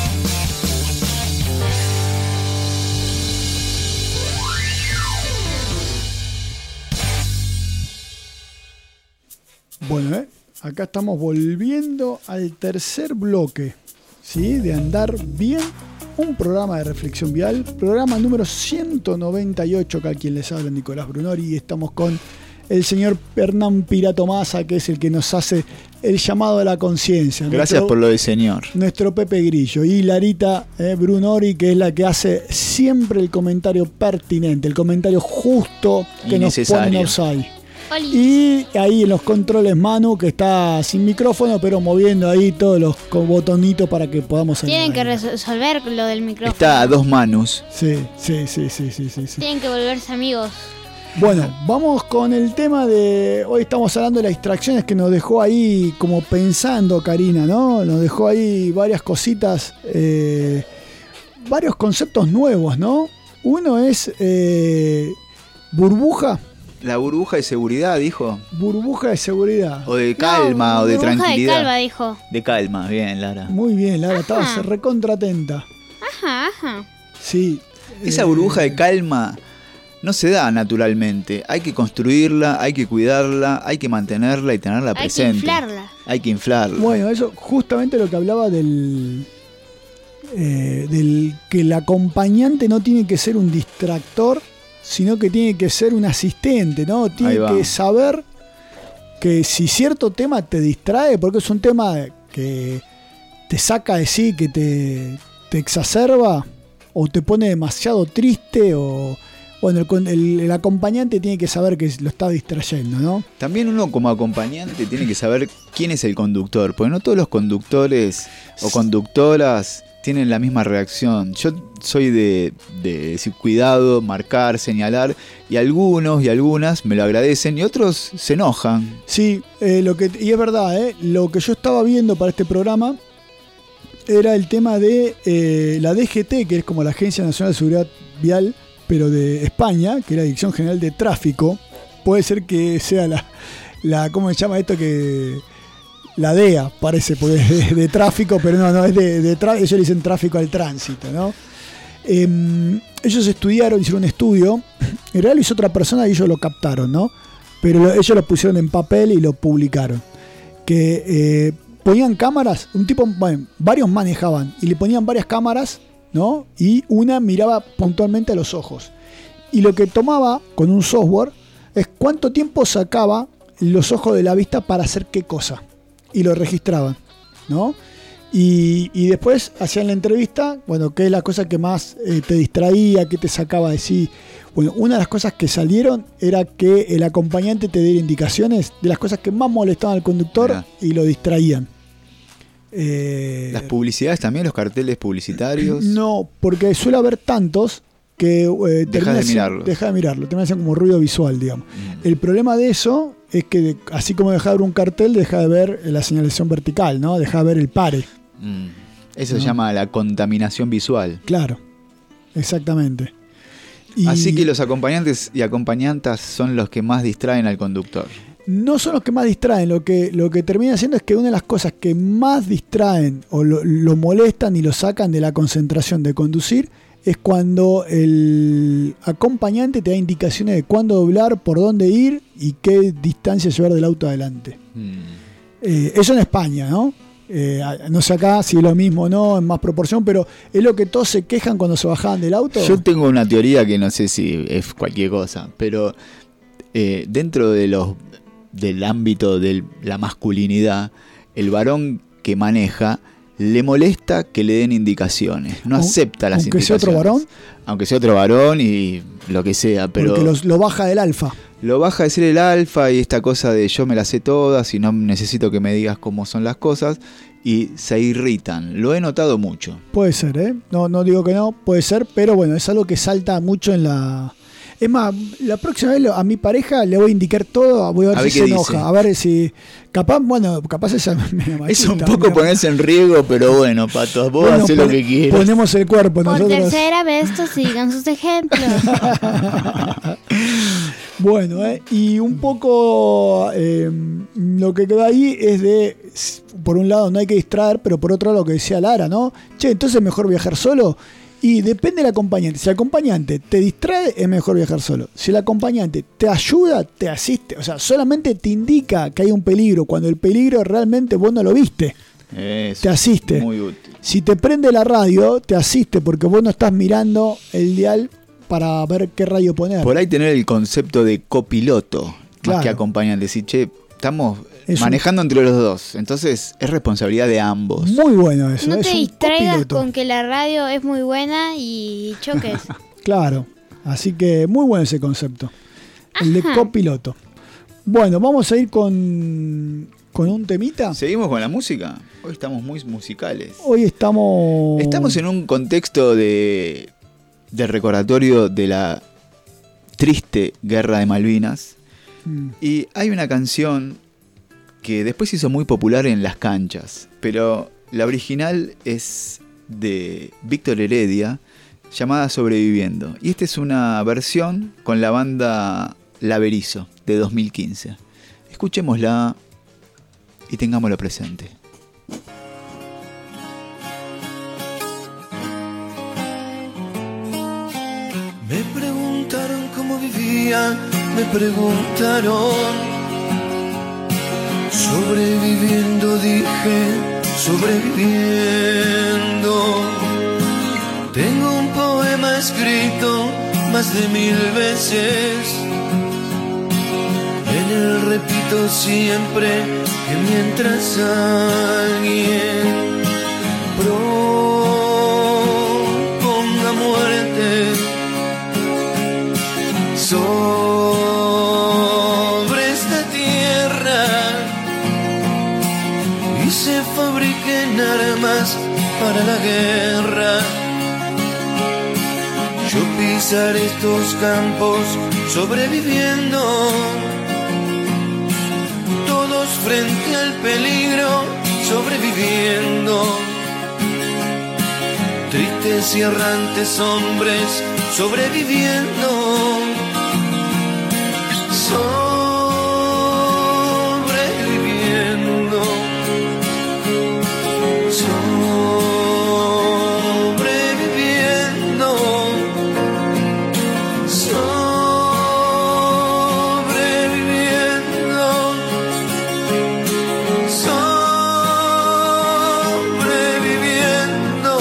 Bueno, ¿eh? Acá estamos volviendo al tercer bloque, ¿sí? De Andar Bien, un programa de reflexión vial, programa número ciento noventa y ocho, acá quien les habla, Nicolás Brunori, y estamos con el señor Hernán Pirato Massa, que es el que nos hace el llamado de la conciencia. Gracias nuestro, por lo de señor. Nuestro Pepe Grillo. Y Larita eh, Brunori, que es la que hace siempre el comentario pertinente, el comentario justo que nos pone en offside. Y ahí en los controles Manu, que está sin micrófono, pero moviendo ahí todos los botonitos para que podamos salir. Tienen que resolver lo del micrófono. Está a dos manos. Sí, sí, sí, sí, sí, sí, sí. Tienen que volverse amigos. Bueno, vamos con el tema de... Hoy estamos hablando de las distracciones que nos dejó ahí como pensando Karina, ¿no? Nos dejó ahí varias cositas, eh, varios conceptos nuevos, ¿no? Uno es eh, burbuja. La burbuja de seguridad, dijo. Burbuja de seguridad. O de calma, no, o de burbuja tranquilidad. de calma, dijo. De calma, bien, Lara. Muy bien, Lara, estabas recontra atenta. Ajá, ajá. Sí. Esa eh, burbuja de calma no se da naturalmente. Hay que construirla, hay que cuidarla, hay que mantenerla y tenerla hay presente. Hay que inflarla. Hay que inflarla. Bueno, eso justamente lo que hablaba del... Eh, del que el acompañante no tiene que ser un distractor, sino que tiene que ser un asistente, ¿no? Tiene que saber que si cierto tema te distrae, porque es un tema que te saca de sí, que te, te exacerba o te pone demasiado triste o... Bueno, el, el, el acompañante tiene que saber que lo está distrayendo, ¿no? También uno como acompañante tiene que saber quién es el conductor, porque no todos los conductores o conductoras tienen la misma reacción. Yo soy de, de decir cuidado, marcar, señalar, y algunos y algunas me lo agradecen y otros se enojan. Sí, eh, lo que, y es verdad, eh, lo que yo estaba viendo para este programa era el tema de eh, la D G T, que es como la Agencia Nacional de Seguridad Vial, pero de España, que es la Dirección General de Tráfico. Puede ser que sea la, la ¿cómo se llama esto? Que la D E A, parece, porque es de, de tráfico, pero no, no, es de, de tra- ellos le dicen tráfico al tránsito, ¿no? Eh, ellos estudiaron, hicieron un estudio, en realidad lo hizo otra persona y ellos lo captaron, ¿no? Pero lo, ellos lo pusieron en papel y lo publicaron. Que eh, ponían cámaras, un tipo, bueno, varios manejaban, y le ponían varias cámaras, ¿no? Y una miraba puntualmente a los ojos. Y lo que tomaba con un software es cuánto tiempo sacaba los ojos de la vista para hacer qué cosa. Y lo registraban, ¿no? Y, y después hacían la entrevista, bueno, qué es la cosa que más eh, te distraía, qué te sacaba de sí. Bueno, una de las cosas que salieron era que el acompañante te diera indicaciones de las cosas que más molestaban al conductor. Mirá. Y lo distraían. Eh, ¿Las publicidades también, los carteles publicitarios? No, porque suele haber tantos que eh, deja de mirarlo. Deja de mirarlo, termina siendo como ruido visual, digamos. Mm. El problema de eso es que de, así como deja de ver un cartel, deja de ver la señalización vertical, ¿no? Deja de ver el pare. Mm. Eso ¿no? Se llama la contaminación visual. Claro, exactamente. Y así que los acompañantes y acompañantas son los que más distraen al conductor. No son los que más distraen, lo que, lo que termina haciendo es que una de las cosas que más distraen o lo, lo molestan y lo sacan de la concentración de conducir es cuando el acompañante te da indicaciones de cuándo doblar, por dónde ir y qué distancia llevar del auto adelante. Hmm. Eh, eso en España, ¿no? Eh, no sé acá si es lo mismo o no, en más proporción, pero es lo que todos se quejan cuando se bajaban del auto. Yo tengo una teoría que no sé si es cualquier cosa, pero eh, dentro de los del ámbito de la masculinidad, el varón que maneja le molesta que le den indicaciones, no acepta las aunque indicaciones. Aunque sea otro varón. Aunque sea otro varón y lo que sea, pero porque los, lo baja del alfa. Lo baja de ser el alfa y esta cosa de yo me las sé todas y no necesito que me digas cómo son las cosas y se irritan. Lo he notado mucho. Puede ser, ¿eh? No, no digo que no, puede ser, pero bueno, es algo que salta mucho en la... Es más, la próxima vez a mi pareja le voy a indicar todo, voy a ver, a ver si se enoja, dice. A ver si... Capaz, bueno, capaz esa me es un poco mira. Ponerse en riesgo, pero bueno, Pato, vos bueno, hacés pon, lo que quieras. Ponemos el cuerpo Por nosotros. tercera vez, estos sigan sus ejemplos. Bueno, eh, y un poco eh, lo que queda ahí es de, por un lado no hay que distraer, pero por otro lado lo que decía Lara, ¿no? Che, entonces es mejor viajar solo. Y depende del acompañante. Si el acompañante te distrae, es mejor viajar solo. Si el acompañante te ayuda, te asiste. O sea, solamente te indica que hay un peligro, cuando el peligro realmente vos no lo viste. Eso, te asiste. Muy útil. Si te prende la radio, te asiste porque vos no estás mirando el dial para ver qué radio poner. Por ahí tener el concepto de copiloto, claro. Más que acompañante. Decir, che, estamos es manejando un... entre los dos. Entonces es responsabilidad de ambos. Muy bueno eso. No es te un distraigas copiloto. con que la radio es muy buena y choques. Claro. Así que muy bueno ese concepto. El Ajá. de copiloto. Bueno, vamos a ir con, con un temita. ¿Seguimos con la música? Hoy estamos muy musicales. Hoy estamos... Estamos en un contexto de, de recordatorio de la triste guerra de Malvinas. Mm. Y hay una canción que después se hizo muy popular en las canchas, pero la original es de Víctor Heredia, llamada Sobreviviendo. Y esta es una versión con la banda La Berizo, de dos mil quince. Escuchémosla y tengámoslo presente. Me preguntaron cómo vivía, me preguntaron. Sobreviviendo, dije, sobreviviendo. Tengo un poema escrito más de mil veces. En él repito siempre que mientras alguien sobre esta tierra y se fabriquen armas para la guerra. Yo pisaré estos campos sobreviviendo, todos frente al peligro sobreviviendo. Tristes y errantes hombres sobreviviendo, sobreviviendo, sobreviviendo, sobreviviendo, sobreviviendo.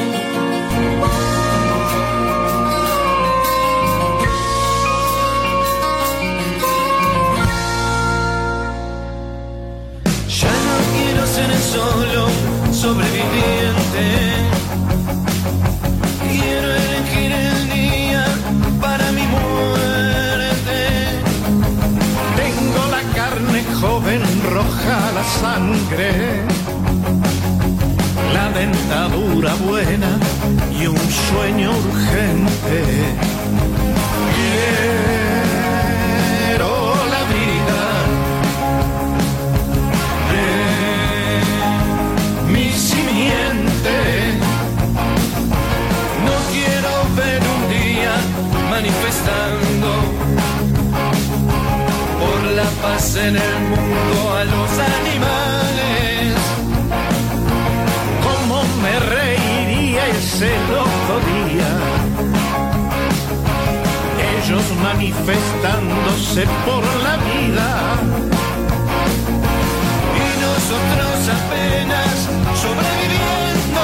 Ya no quiero ser solo sobreviviente, quiero elegir el día para mi muerte. Tengo la carne joven, roja la sangre, la dentadura buena y un sueño urgente. Quiero la vida de mi simiente. No quiero ver un día manifestando por la paz en el mundo a los animales. Cómo me reiría ese loco día, ellos manifestándose por la vida y nosotros apenas sobreviviendo,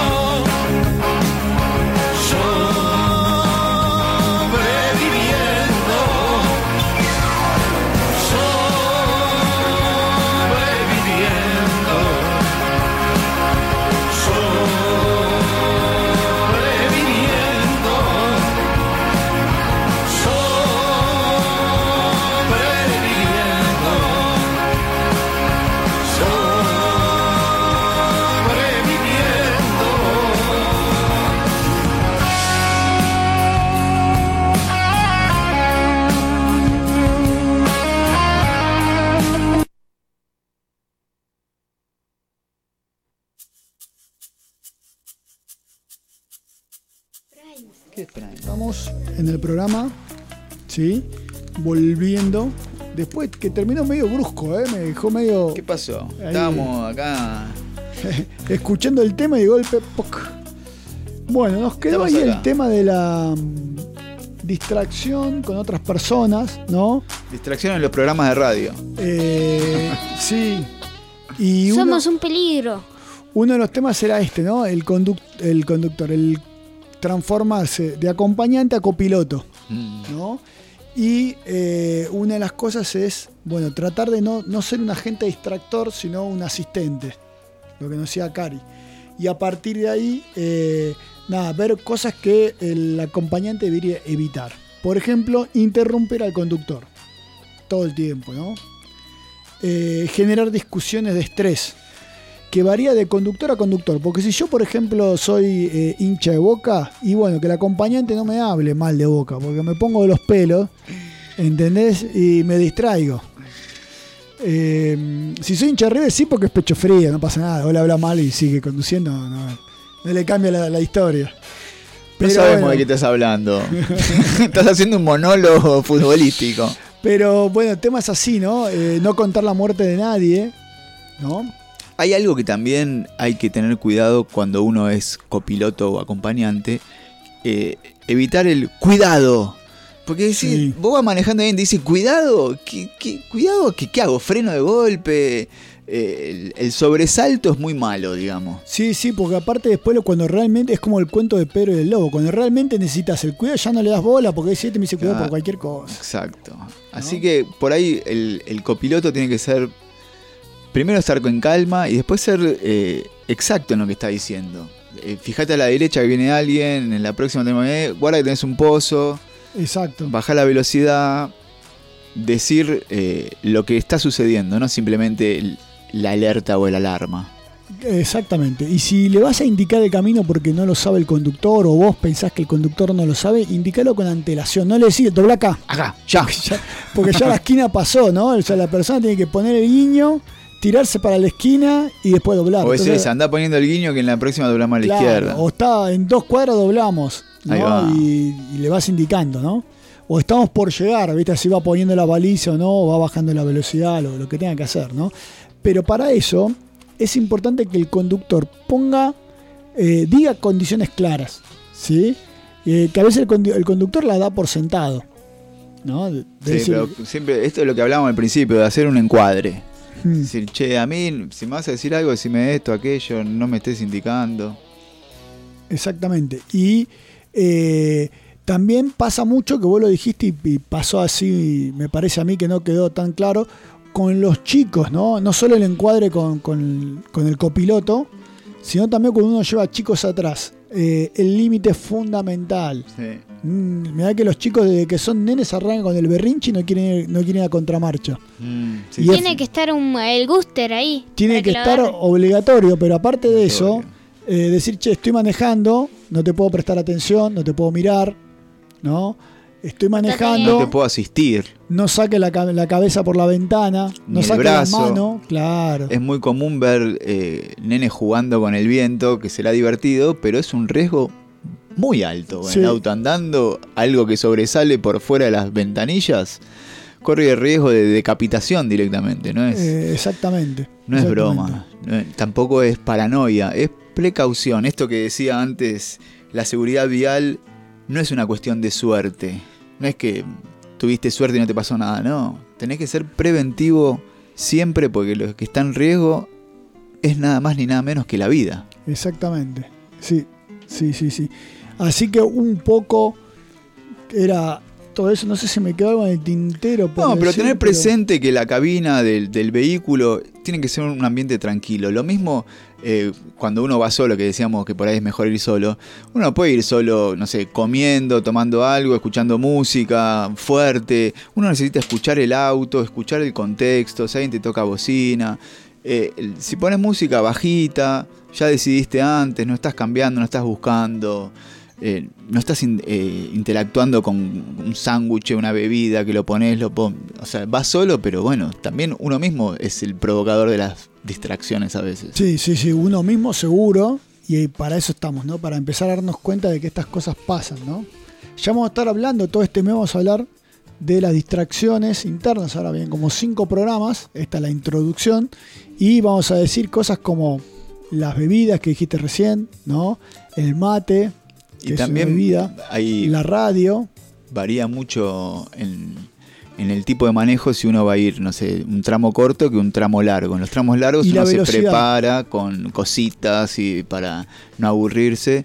sobreviviendo, sobreviviendo, sobreviviendo, Estamos en el programa, ¿sí? Volviendo. Después que terminó medio brusco, ¿eh? Me dejó medio... ¿Qué pasó? Ahí. Estábamos acá... escuchando el tema y de golpe... ¡poc! Bueno, nos quedó ahí acá el tema de la um, distracción con otras personas, ¿no? Distracción en los programas de radio. Eh, sí. Y Somos uno, un peligro. Uno de los temas era este, ¿no? El, conduc el conductor, el transformarse de acompañante a copiloto, mm. ¿no? Y eh, una de las cosas es, bueno, tratar de no, no ser un agente distractor, sino un asistente, lo que nos decía Cari. Y a partir de ahí, eh, nada, ver cosas que el acompañante debería evitar. Por ejemplo, interrumpir al conductor todo el tiempo, ¿no? Eh, generar discusiones de estrés, que varía de conductor a conductor. Porque si yo, por ejemplo, soy eh, hincha de Boca, y bueno, que el acompañante no me hable mal de Boca, porque me pongo de los pelos, ¿entendés? Y me distraigo. Eh, si soy hincha de River, sí, porque es pecho frío, no pasa nada. O le habla mal y sigue conduciendo, no, no, no le cambia la, la historia. Pero no sabemos bueno, de qué estás hablando. Estás haciendo un monólogo futbolístico. Pero bueno, temas así, ¿no? Eh, no contar la muerte de nadie, ¿no? Hay algo que también hay que tener cuidado cuando uno es copiloto o acompañante. Eh, evitar el cuidado. Porque si sí. vos vas manejando bien, dice cuidado, ¿qué, qué, cuidado, ¿qué, ¿qué hago? ¿Freno de golpe? Eh, el, el sobresalto es muy malo, digamos. Sí, sí, porque aparte después cuando realmente, es como el cuento de Pedro y el Lobo, cuando realmente necesitas el cuidado ya no le das bola, porque hay siete me dice cuidado ah, por cualquier cosa. Exacto. ¿No? Así que por ahí el, el copiloto tiene que ser, primero estar con calma y después ser eh, exacto en lo que está diciendo. Eh, fíjate a la derecha que viene alguien, en la próxima tenemos, eh, guarda que tenés un pozo. Exacto. Bajar la velocidad, decir eh, lo que está sucediendo, no simplemente el- la alerta o el alarma. Exactamente. Y si le vas a indicar el camino porque no lo sabe el conductor o vos pensás que el conductor no lo sabe, indicalo con antelación. No le decís, dobla acá. Acá, ya. Porque ya la esquina pasó, ¿no? O sea, la persona tiene que poner el guiño, tirarse para la esquina y después doblar. O es Entonces, esa, anda poniendo el guiño que en la próxima doblamos a la claro, izquierda. o está en dos cuadras doblamos, Ahí ¿no? va. Y, y le vas indicando, ¿no? O estamos por llegar, ¿viste? Así va poniendo la baliza o no, o va bajando la velocidad, lo, lo que tenga que hacer, ¿no? Pero para eso es importante que el conductor ponga, eh, diga condiciones claras, ¿sí? Eh, que a veces el, condu- el conductor la da por sentado, ¿no? De- de Sí, decir, pero siempre, esto es lo que hablábamos al principio, de hacer un encuadre. Hmm. Decir, che, a mí, si me vas a decir algo, decime esto, aquello, no me estés indicando. Exactamente. Y eh, también pasa mucho, que vos lo dijiste y, y pasó así, me parece a mí que no quedó tan claro, con los chicos, ¿no? No solo el encuadre con, con, con el copiloto, sino también cuando uno lleva chicos atrás. Eh, el límite es fundamental. Sí. Mm, mirá que los chicos desde que son nenes arrancan con el berrinche y no quieren ir, no quieren ir a contramarcha. Mm, sí, Y sí. Tiene que estar un, el guster ahí. Tiene para que lo estar agarre. obligatorio, pero aparte de eso, eh, decir, che, estoy manejando, no te puedo prestar atención, no te puedo mirar, ¿no? Estoy manejando, No te puedo asistir. no saque la, ca- la cabeza por la ventana, Ni no el saque brazo. la mano, claro. Es muy común ver eh, nenes jugando con el viento, que será divertido, pero es un riesgo muy alto. Sí. En el auto andando, algo que sobresale por fuera de las ventanillas, corre el riesgo de decapitación directamente. No es, Eh, exactamente. no es exactamente. broma, no es- tampoco es paranoia, es precaución. Esto que decía antes, la seguridad vial no es una cuestión de suerte. No es que tuviste suerte y no te pasó nada, no. Tenés que ser preventivo siempre, porque lo que está en riesgo es nada más ni nada menos que la vida. Exactamente. Sí, sí, sí, sí. Así que un poco era todo eso, no sé si me quedó algo en el tintero. por No, pero decir, tener presente que la cabina del, del vehículo tiene que ser un ambiente tranquilo. Lo mismo eh, cuando uno va solo, que decíamos que por ahí es mejor ir solo. Uno puede ir solo, no sé, comiendo, tomando algo, escuchando música fuerte. Uno necesita escuchar el auto, escuchar el contexto, si alguien te toca bocina. Eh, el- si pones música bajita, ya decidiste antes, no estás cambiando, no estás buscando. Eh, no estás in- eh, interactuando con un sándwich, una bebida que lo pones, lo pon- o sea, vas solo, pero bueno, también uno mismo es el provocador de las distracciones a veces. Sí, sí, sí, uno mismo seguro, y para eso estamos, ¿no? Para empezar a darnos cuenta de que estas cosas pasan, ¿no? Ya vamos a estar hablando, todo este mes vamos a hablar de las distracciones internas, ahora bien, como cinco programas, esta es la introducción, y vamos a decir cosas como las bebidas que dijiste recién, ¿no? El mate, que Y es una también bebida, hay, la radio, varía mucho en, en el tipo de manejo si uno va a ir, no sé, un tramo corto que un tramo largo. En los tramos largos Y la uno se velocidad. prepara con cositas y para no aburrirse,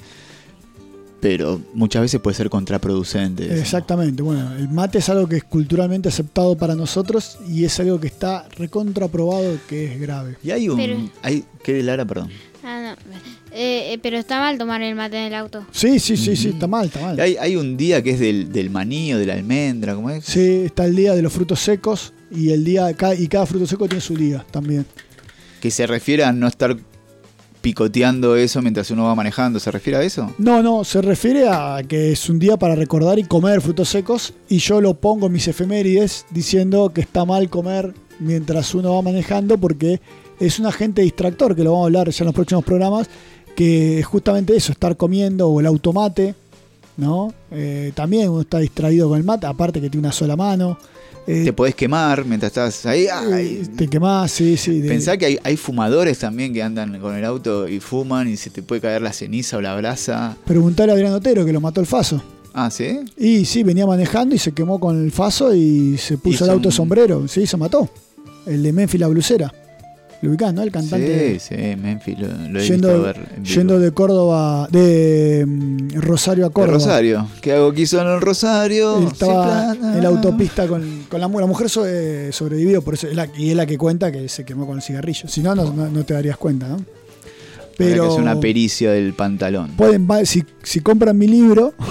pero muchas veces puede ser contraproducente. eso. exactamente. Bueno, el mate es algo que es culturalmente aceptado para nosotros y es algo que está recontraprobado que es grave. Y hay un... Pero- Hay, ¿qué de Lara, perdón? Ah, no. Eh, eh, pero está mal tomar el mate en el auto. Sí, sí, sí, sí, está mal, está mal. Hay, hay un día que es del, del maní o de la almendra, ¿cómo es? Sí, está el día de los frutos secos y el día ca- y cada fruto seco tiene su día también. Que se refiere a no estar picoteando eso mientras uno va manejando. ¿Se refiere a eso? No, no, se refiere a que es un día para recordar y comer frutos secos y yo lo pongo en mis efemérides diciendo que está mal comer mientras uno va manejando porque es un agente distractor, que lo vamos a hablar ya en los próximos programas, que es justamente eso, estar comiendo o el automate, ¿no? Eh, también uno está distraído con el mate, aparte que tiene una sola mano. Eh, Te podés quemar mientras estás ahí. Ay, te quemás, sí, sí. de- Pensá que hay, hay fumadores también que andan con el auto y fuman y se te puede caer la ceniza o la brasa. Preguntale a Adrián Otero que lo mató el Faso. Ah, ¿sí? Y sí, venía manejando y se quemó con el Faso y se puso Y el son- auto sombrero. Sí, se mató. El de Memphis la blusera. Lo ubicás, ¿no? El cantante. Sí, sí, Memphis, lo, lo he yendo, visto ver en vivo. yendo de Córdoba, de mm, Rosario a De Córdoba. Rosario. ¿Qué hago aquí solo en Rosario? Él estaba Sin plata. en la autopista con, con la, mu- la mujer so- eh, sobrevivió, por eso es la- y es la que cuenta que se quemó con el cigarrillo. Si no, no, no, no te darías cuenta, ¿no? Habrá que Pero hacer una pericia del pantalón. pueden, va- si, si compran mi libro,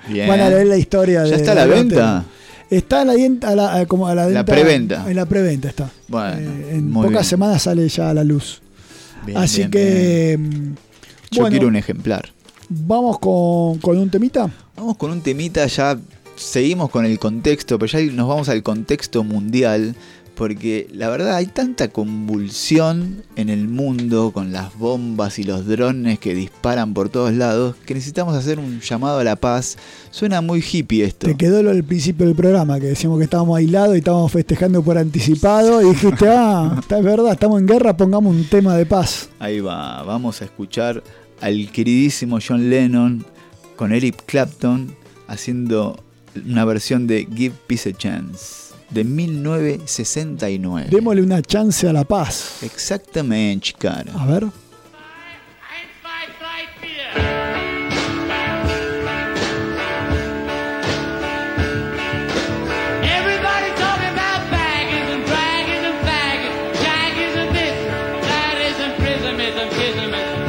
Bien. van a leer la historia. ¿Ya de, está a la de venta? Está a la, a la, a, como a la, La venta, preventa. En la preventa está. Bueno, eh, en muy pocas bien. semanas sale ya a la luz. Bien, Así bien, que... bien. Yo bueno, quiero un ejemplar. ¿Vamos con, con un temita? Vamos con un temita, ya seguimos con el contexto, pero ya nos vamos al contexto mundial, porque la verdad hay tanta convulsión en el mundo con las bombas y los drones que disparan por todos lados, que necesitamos hacer un llamado a la paz. Suena muy hippie esto. Te quedó lo del principio del programa, que decíamos que estábamos aislados y estábamos festejando por anticipado, y dijiste, ah, está, es verdad, estamos en guerra, pongamos un tema de paz. Ahí va, vamos a escuchar al queridísimo John Lennon con Eric Clapton haciendo una versión de Give Peace a Chance de mil novecientos sesenta y nueve. Démosle una chance a la paz. Exactamente, cara. A ver. Everybody talking about baggage and dragging and baggage, jaggers and this, that is imprisonment, imprisonment.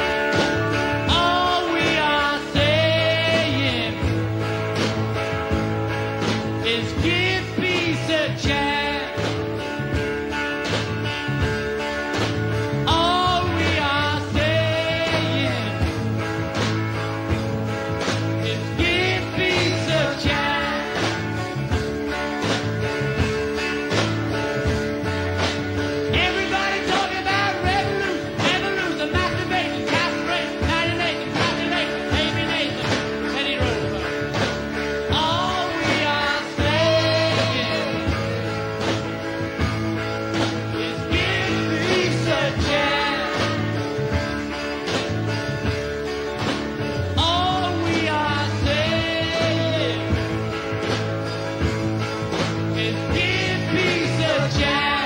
All we are saying is give peace a chance. All we are saying is give peace a chance. Everybody talking about revolution, revolution, masturbation, castration, nineteen population, alienation, Teddy Roosevelt. All we are saying is give peace a chance. All we are saying is give peace a chance.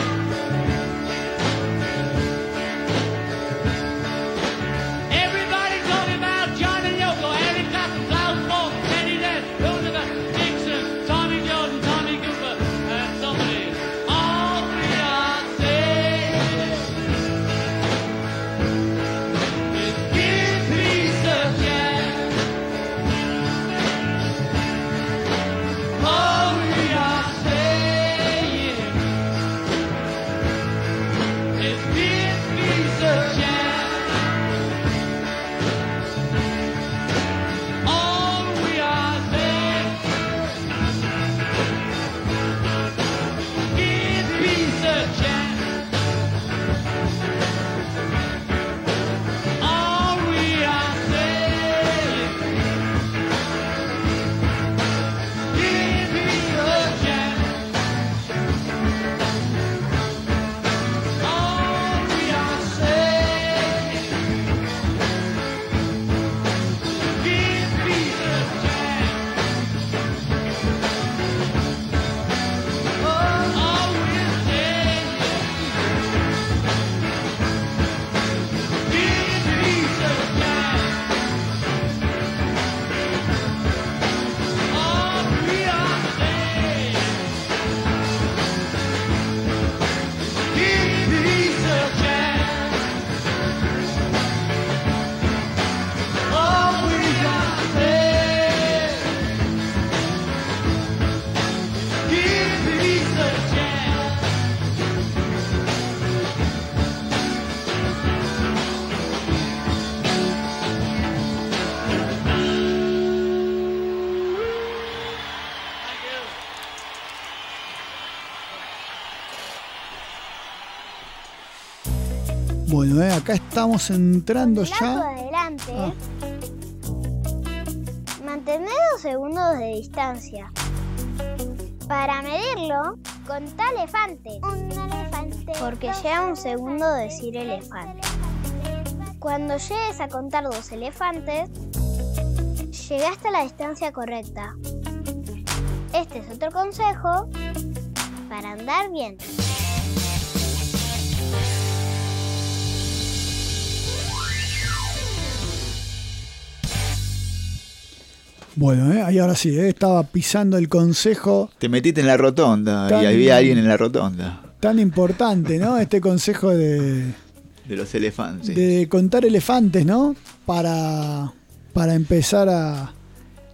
Everybody talking about John and Yoko, Eric Clapton, Klaus Moe, Teddy Lynn, Roosevelt, Nixon, Tommy Jordan, Tommy Cooper, and somebody. All we are saying is give peace a chance. All we are saying is give peace a chance. All we are saying, give peace a chance. All we are saying, give peace a chance. All we are saying, give peace a chance. All we're saying, give peace a chance. All we are saying, give peace a chance. All we are saying, give peace a chance. Bueno, eh, acá estamos entrando Plato ya. adelante. Ah. Mantener dos segundos de distancia. Para medirlo, contá elefante. Un elefante. Porque lleva un segundo decir elefante. Cuando llegues a contar dos elefantes, llegaste a la distancia correcta. Este es otro consejo para andar bien. Bueno, eh, ahí ahora sí, eh, estaba pisando el consejo Te metiste en la rotonda Tan- y había alguien en la rotonda tan importante, ¿no? Este consejo de, de los elefantes. de contar elefantes, ¿no? Para, para empezar a,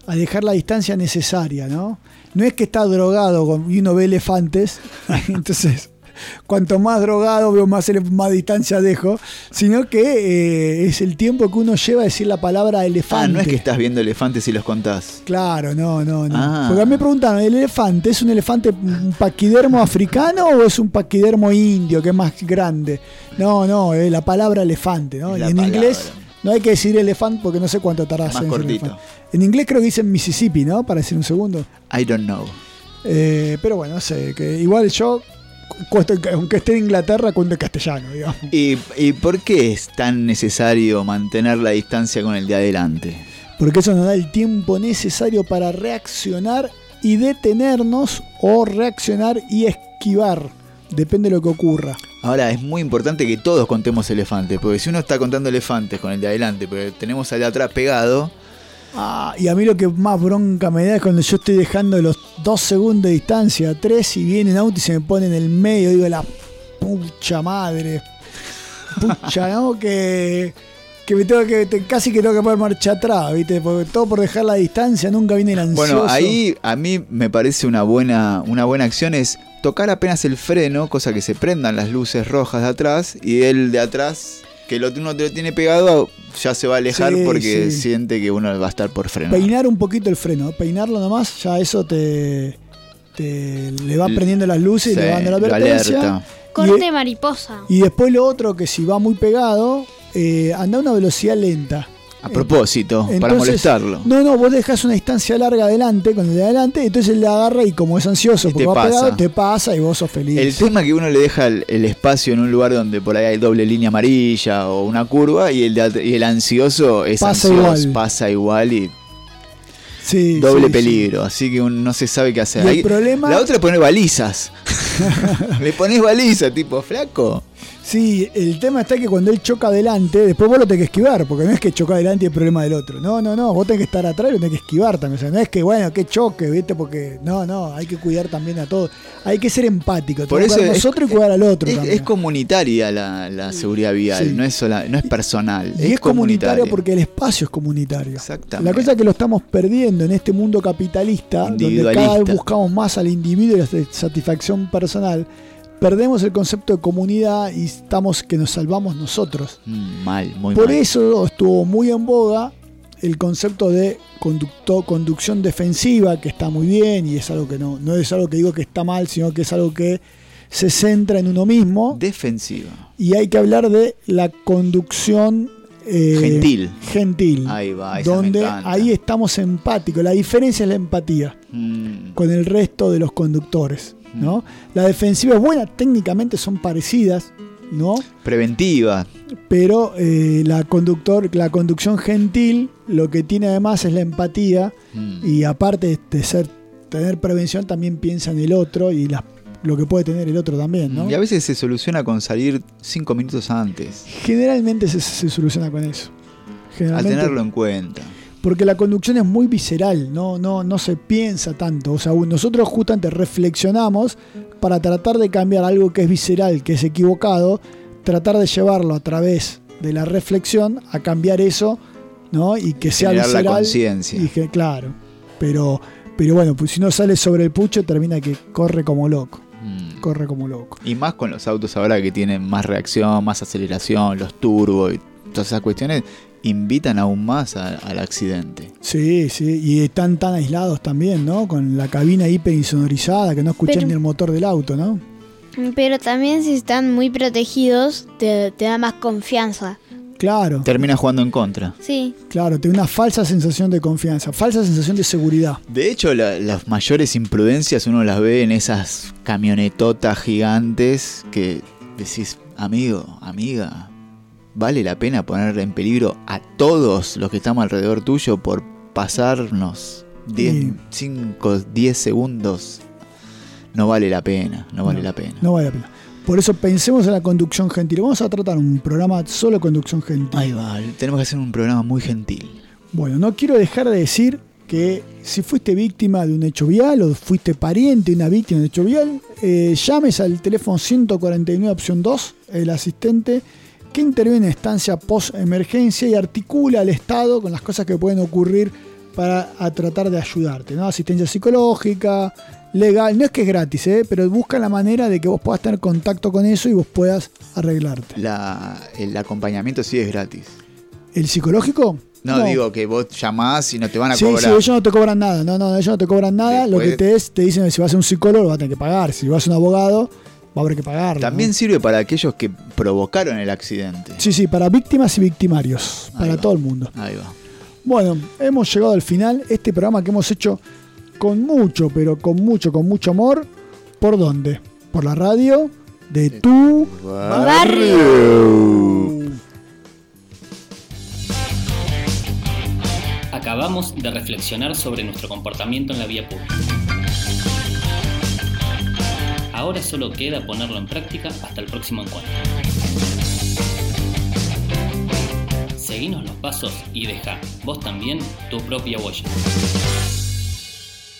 a dejar la distancia necesaria, ¿no? No es que está drogado con- y uno ve elefantes, entonces cuanto más drogado veo más, ele- más distancia dejo, sino que eh, es el tiempo que uno lleva a decir la palabra elefante. Ah, no es que estás viendo elefantes y los contás. Claro, no, no, no. Ah. Porque a mí me preguntaron, ¿el elefante es un elefante, un paquidermo africano o es un paquidermo indio que es más grande? No, no, es la palabra elefante, ¿no? Es Y la en palabra. inglés no hay que decir elefante porque no sé cuánto tardas Más en decir cortito. elefante. En inglés creo que dicen Mississippi, ¿no? Para decir un segundo. I don't know. Eh, pero bueno, no sé, que igual yo, cuesto- aunque esté en Inglaterra, cuento en castellano, digamos. ¿Y, ¿Y por qué es tan necesario mantener la distancia con el de adelante? Porque eso nos da el tiempo necesario para reaccionar y detenernos o reaccionar y esquivar. Depende de lo que ocurra. Ahora, es muy importante que todos contemos elefantes, porque si uno está contando elefantes con el de adelante, pero tenemos al de atrás pegado, Ah, y a mí lo que más bronca me da es cuando yo estoy dejando los dos segundos de distancia a tres y viene un auto y se me pone en el medio. Digo, la pucha madre. Pucha, ¿no? Que, que me tengo que, te- casi que tengo que poner marcha atrás, ¿viste? Porque todo por dejar la distancia, nunca viene el ansioso. bueno, ahí a mí me parece una buena, una buena acción es tocar apenas el freno, cosa que se prendan las luces rojas de atrás y el de atrás, que lo uno te lo tiene pegado, ya se va a alejar Sí, porque sí. siente que uno va a estar por frenar. Peinar un poquito el freno, peinarlo nomás, ya eso te, te le va prendiendo las luces y Sí, le va dando la lo advertencia. alerta. Corte mariposa. Y después lo otro que si va muy pegado, eh, anda a una velocidad lenta. A propósito, para Entonces, molestarlo. No, no, vos dejas una distancia larga adelante, con el de adelante, entonces él le agarra y como es ansioso Y porque te va pasa. pegado, te pasa y vos sos feliz. El tema es que uno le deja el, el espacio en un lugar donde por ahí hay doble línea amarilla o una curva y el, de at- y el ansioso es Pasa ansioso, igual. pasa igual y Sí, doble sí, peligro, así que uno no se sabe qué hacer. Y el Ahí- problema- La otra es poner balizas. Le pones baliza, tipo flaco. Sí, el tema está que cuando él choca adelante, después vos lo tenés que esquivar, porque no es que choca adelante y el problema del otro. No, no, no, vos tenés que estar atrás y lo tenés que esquivar también. O sea, no es que, bueno, que choque, ¿viste? Porque no, no, hay que cuidar también a todos. Hay que ser empático. Por Tenemos que eso cuidar a es- nosotros y cuidar al otro Es, también. es comunitaria la, la seguridad vial, Sí. no es sola, no es personal. Y es comunitario porque el espacio es comunitario. Exactamente. La cosa es que lo estamos perdiendo en este mundo capitalista, donde Individualista. cada vez buscamos más al individuo y la satisfacción personal. Perdemos el concepto de comunidad y estamos que nos salvamos nosotros. Mm, mal, muy Por mal. eso estuvo muy en boga el concepto de conducto, conducción defensiva, que está muy bien y es algo que no, no es algo que digo que está mal, sino que es algo que se centra en uno mismo. Defensiva. Y hay que hablar de la conducción eh, Gentil. gentil, Ahí va, esa me donde encanta. ahí estamos empáticos. La diferencia es la empatía Mm, con el resto de los conductores, ¿no? La defensiva es buena, técnicamente son parecidas, ¿no? preventiva. Pero eh, la conductor, la conducción gentil, lo que tiene además es la empatía Mm. y aparte de ser tener prevención también piensa en el otro y las- lo que puede tener el otro también, ¿no? Y a veces se soluciona con salir cinco minutos antes. Generalmente se, se soluciona con eso. A Generalmente, tenerlo en cuenta. porque la conducción es muy visceral, no, no, no se piensa tanto. O sea, nosotros justamente reflexionamos para tratar de cambiar algo que es visceral, que es equivocado, tratar de llevarlo a través de la reflexión a cambiar eso, ¿no? Y que sea Generar la visceral. conciencia. Y que, claro. Pero, pero bueno, pues si no sale sobre el pucho, termina que corre como loco. Mm. Corre como loco. Y más con los autos ahora que tienen más reacción, más aceleración, los turbos y todas esas cuestiones invitan aún más a- al accidente. Sí, sí, y están tan aislados también, ¿no? Con la cabina hiper insonorizada que no escuchás Pero- ni el motor del auto, ¿no? Pero también si están muy protegidos, te, te da más confianza. Claro, Termina jugando en contra. Sí. claro, te da una falsa sensación de confianza, falsa sensación de seguridad. De hecho, la- las mayores imprudencias uno las ve en esas camionetotas gigantes que decís, amigo, amiga, ¿vale la pena poner en peligro a todos los que estamos alrededor tuyo por pasarnos Sí. cinco, diez segundos? No vale la pena, no vale la pena. No vale la pena. Por eso pensemos en la conducción gentil. Vamos a tratar un programa solo de conducción gentil. Ahí va, tenemos que hacer un programa muy gentil. Bueno, no quiero dejar de decir que si fuiste víctima de un hecho vial o fuiste pariente de una víctima de un hecho vial, eh, llames al teléfono ciento cuarenta y nueve opción dos, el asistente que interviene en estancia post-emergencia y articula al Estado con las cosas que pueden ocurrir para a tratar de ayudarte, ¿no? Asistencia psicológica, legal, no es que es gratis, ¿eh? Pero busca la manera de que vos puedas tener contacto con eso y vos puedas arreglarte. La, el acompañamiento sí es gratis. ¿El psicológico? No, No. digo que vos llamás y no te van a Sí, cobrar. sí, ellos no te cobran nada, no, no, ellos no te cobran nada, lo Después- que te es, te dicen que si vas a un psicólogo vas a tener que pagar, si vas a un abogado va a haber que pagarlo. También ¿no? sirve para aquellos que provocaron el accidente. Sí, sí, para víctimas y victimarios, Ahí para va. todo el mundo. Ahí va. Bueno, hemos llegado al final. Este programa que hemos hecho con mucho, pero con mucho, con mucho amor. ¿Por dónde? Por la radio de tu barrio. Acabamos de reflexionar sobre nuestro comportamiento en la vía pública. Ahora solo queda ponerlo en práctica hasta el próximo encuentro. Seguinos los pasos y deja, vos también, tu propia huella.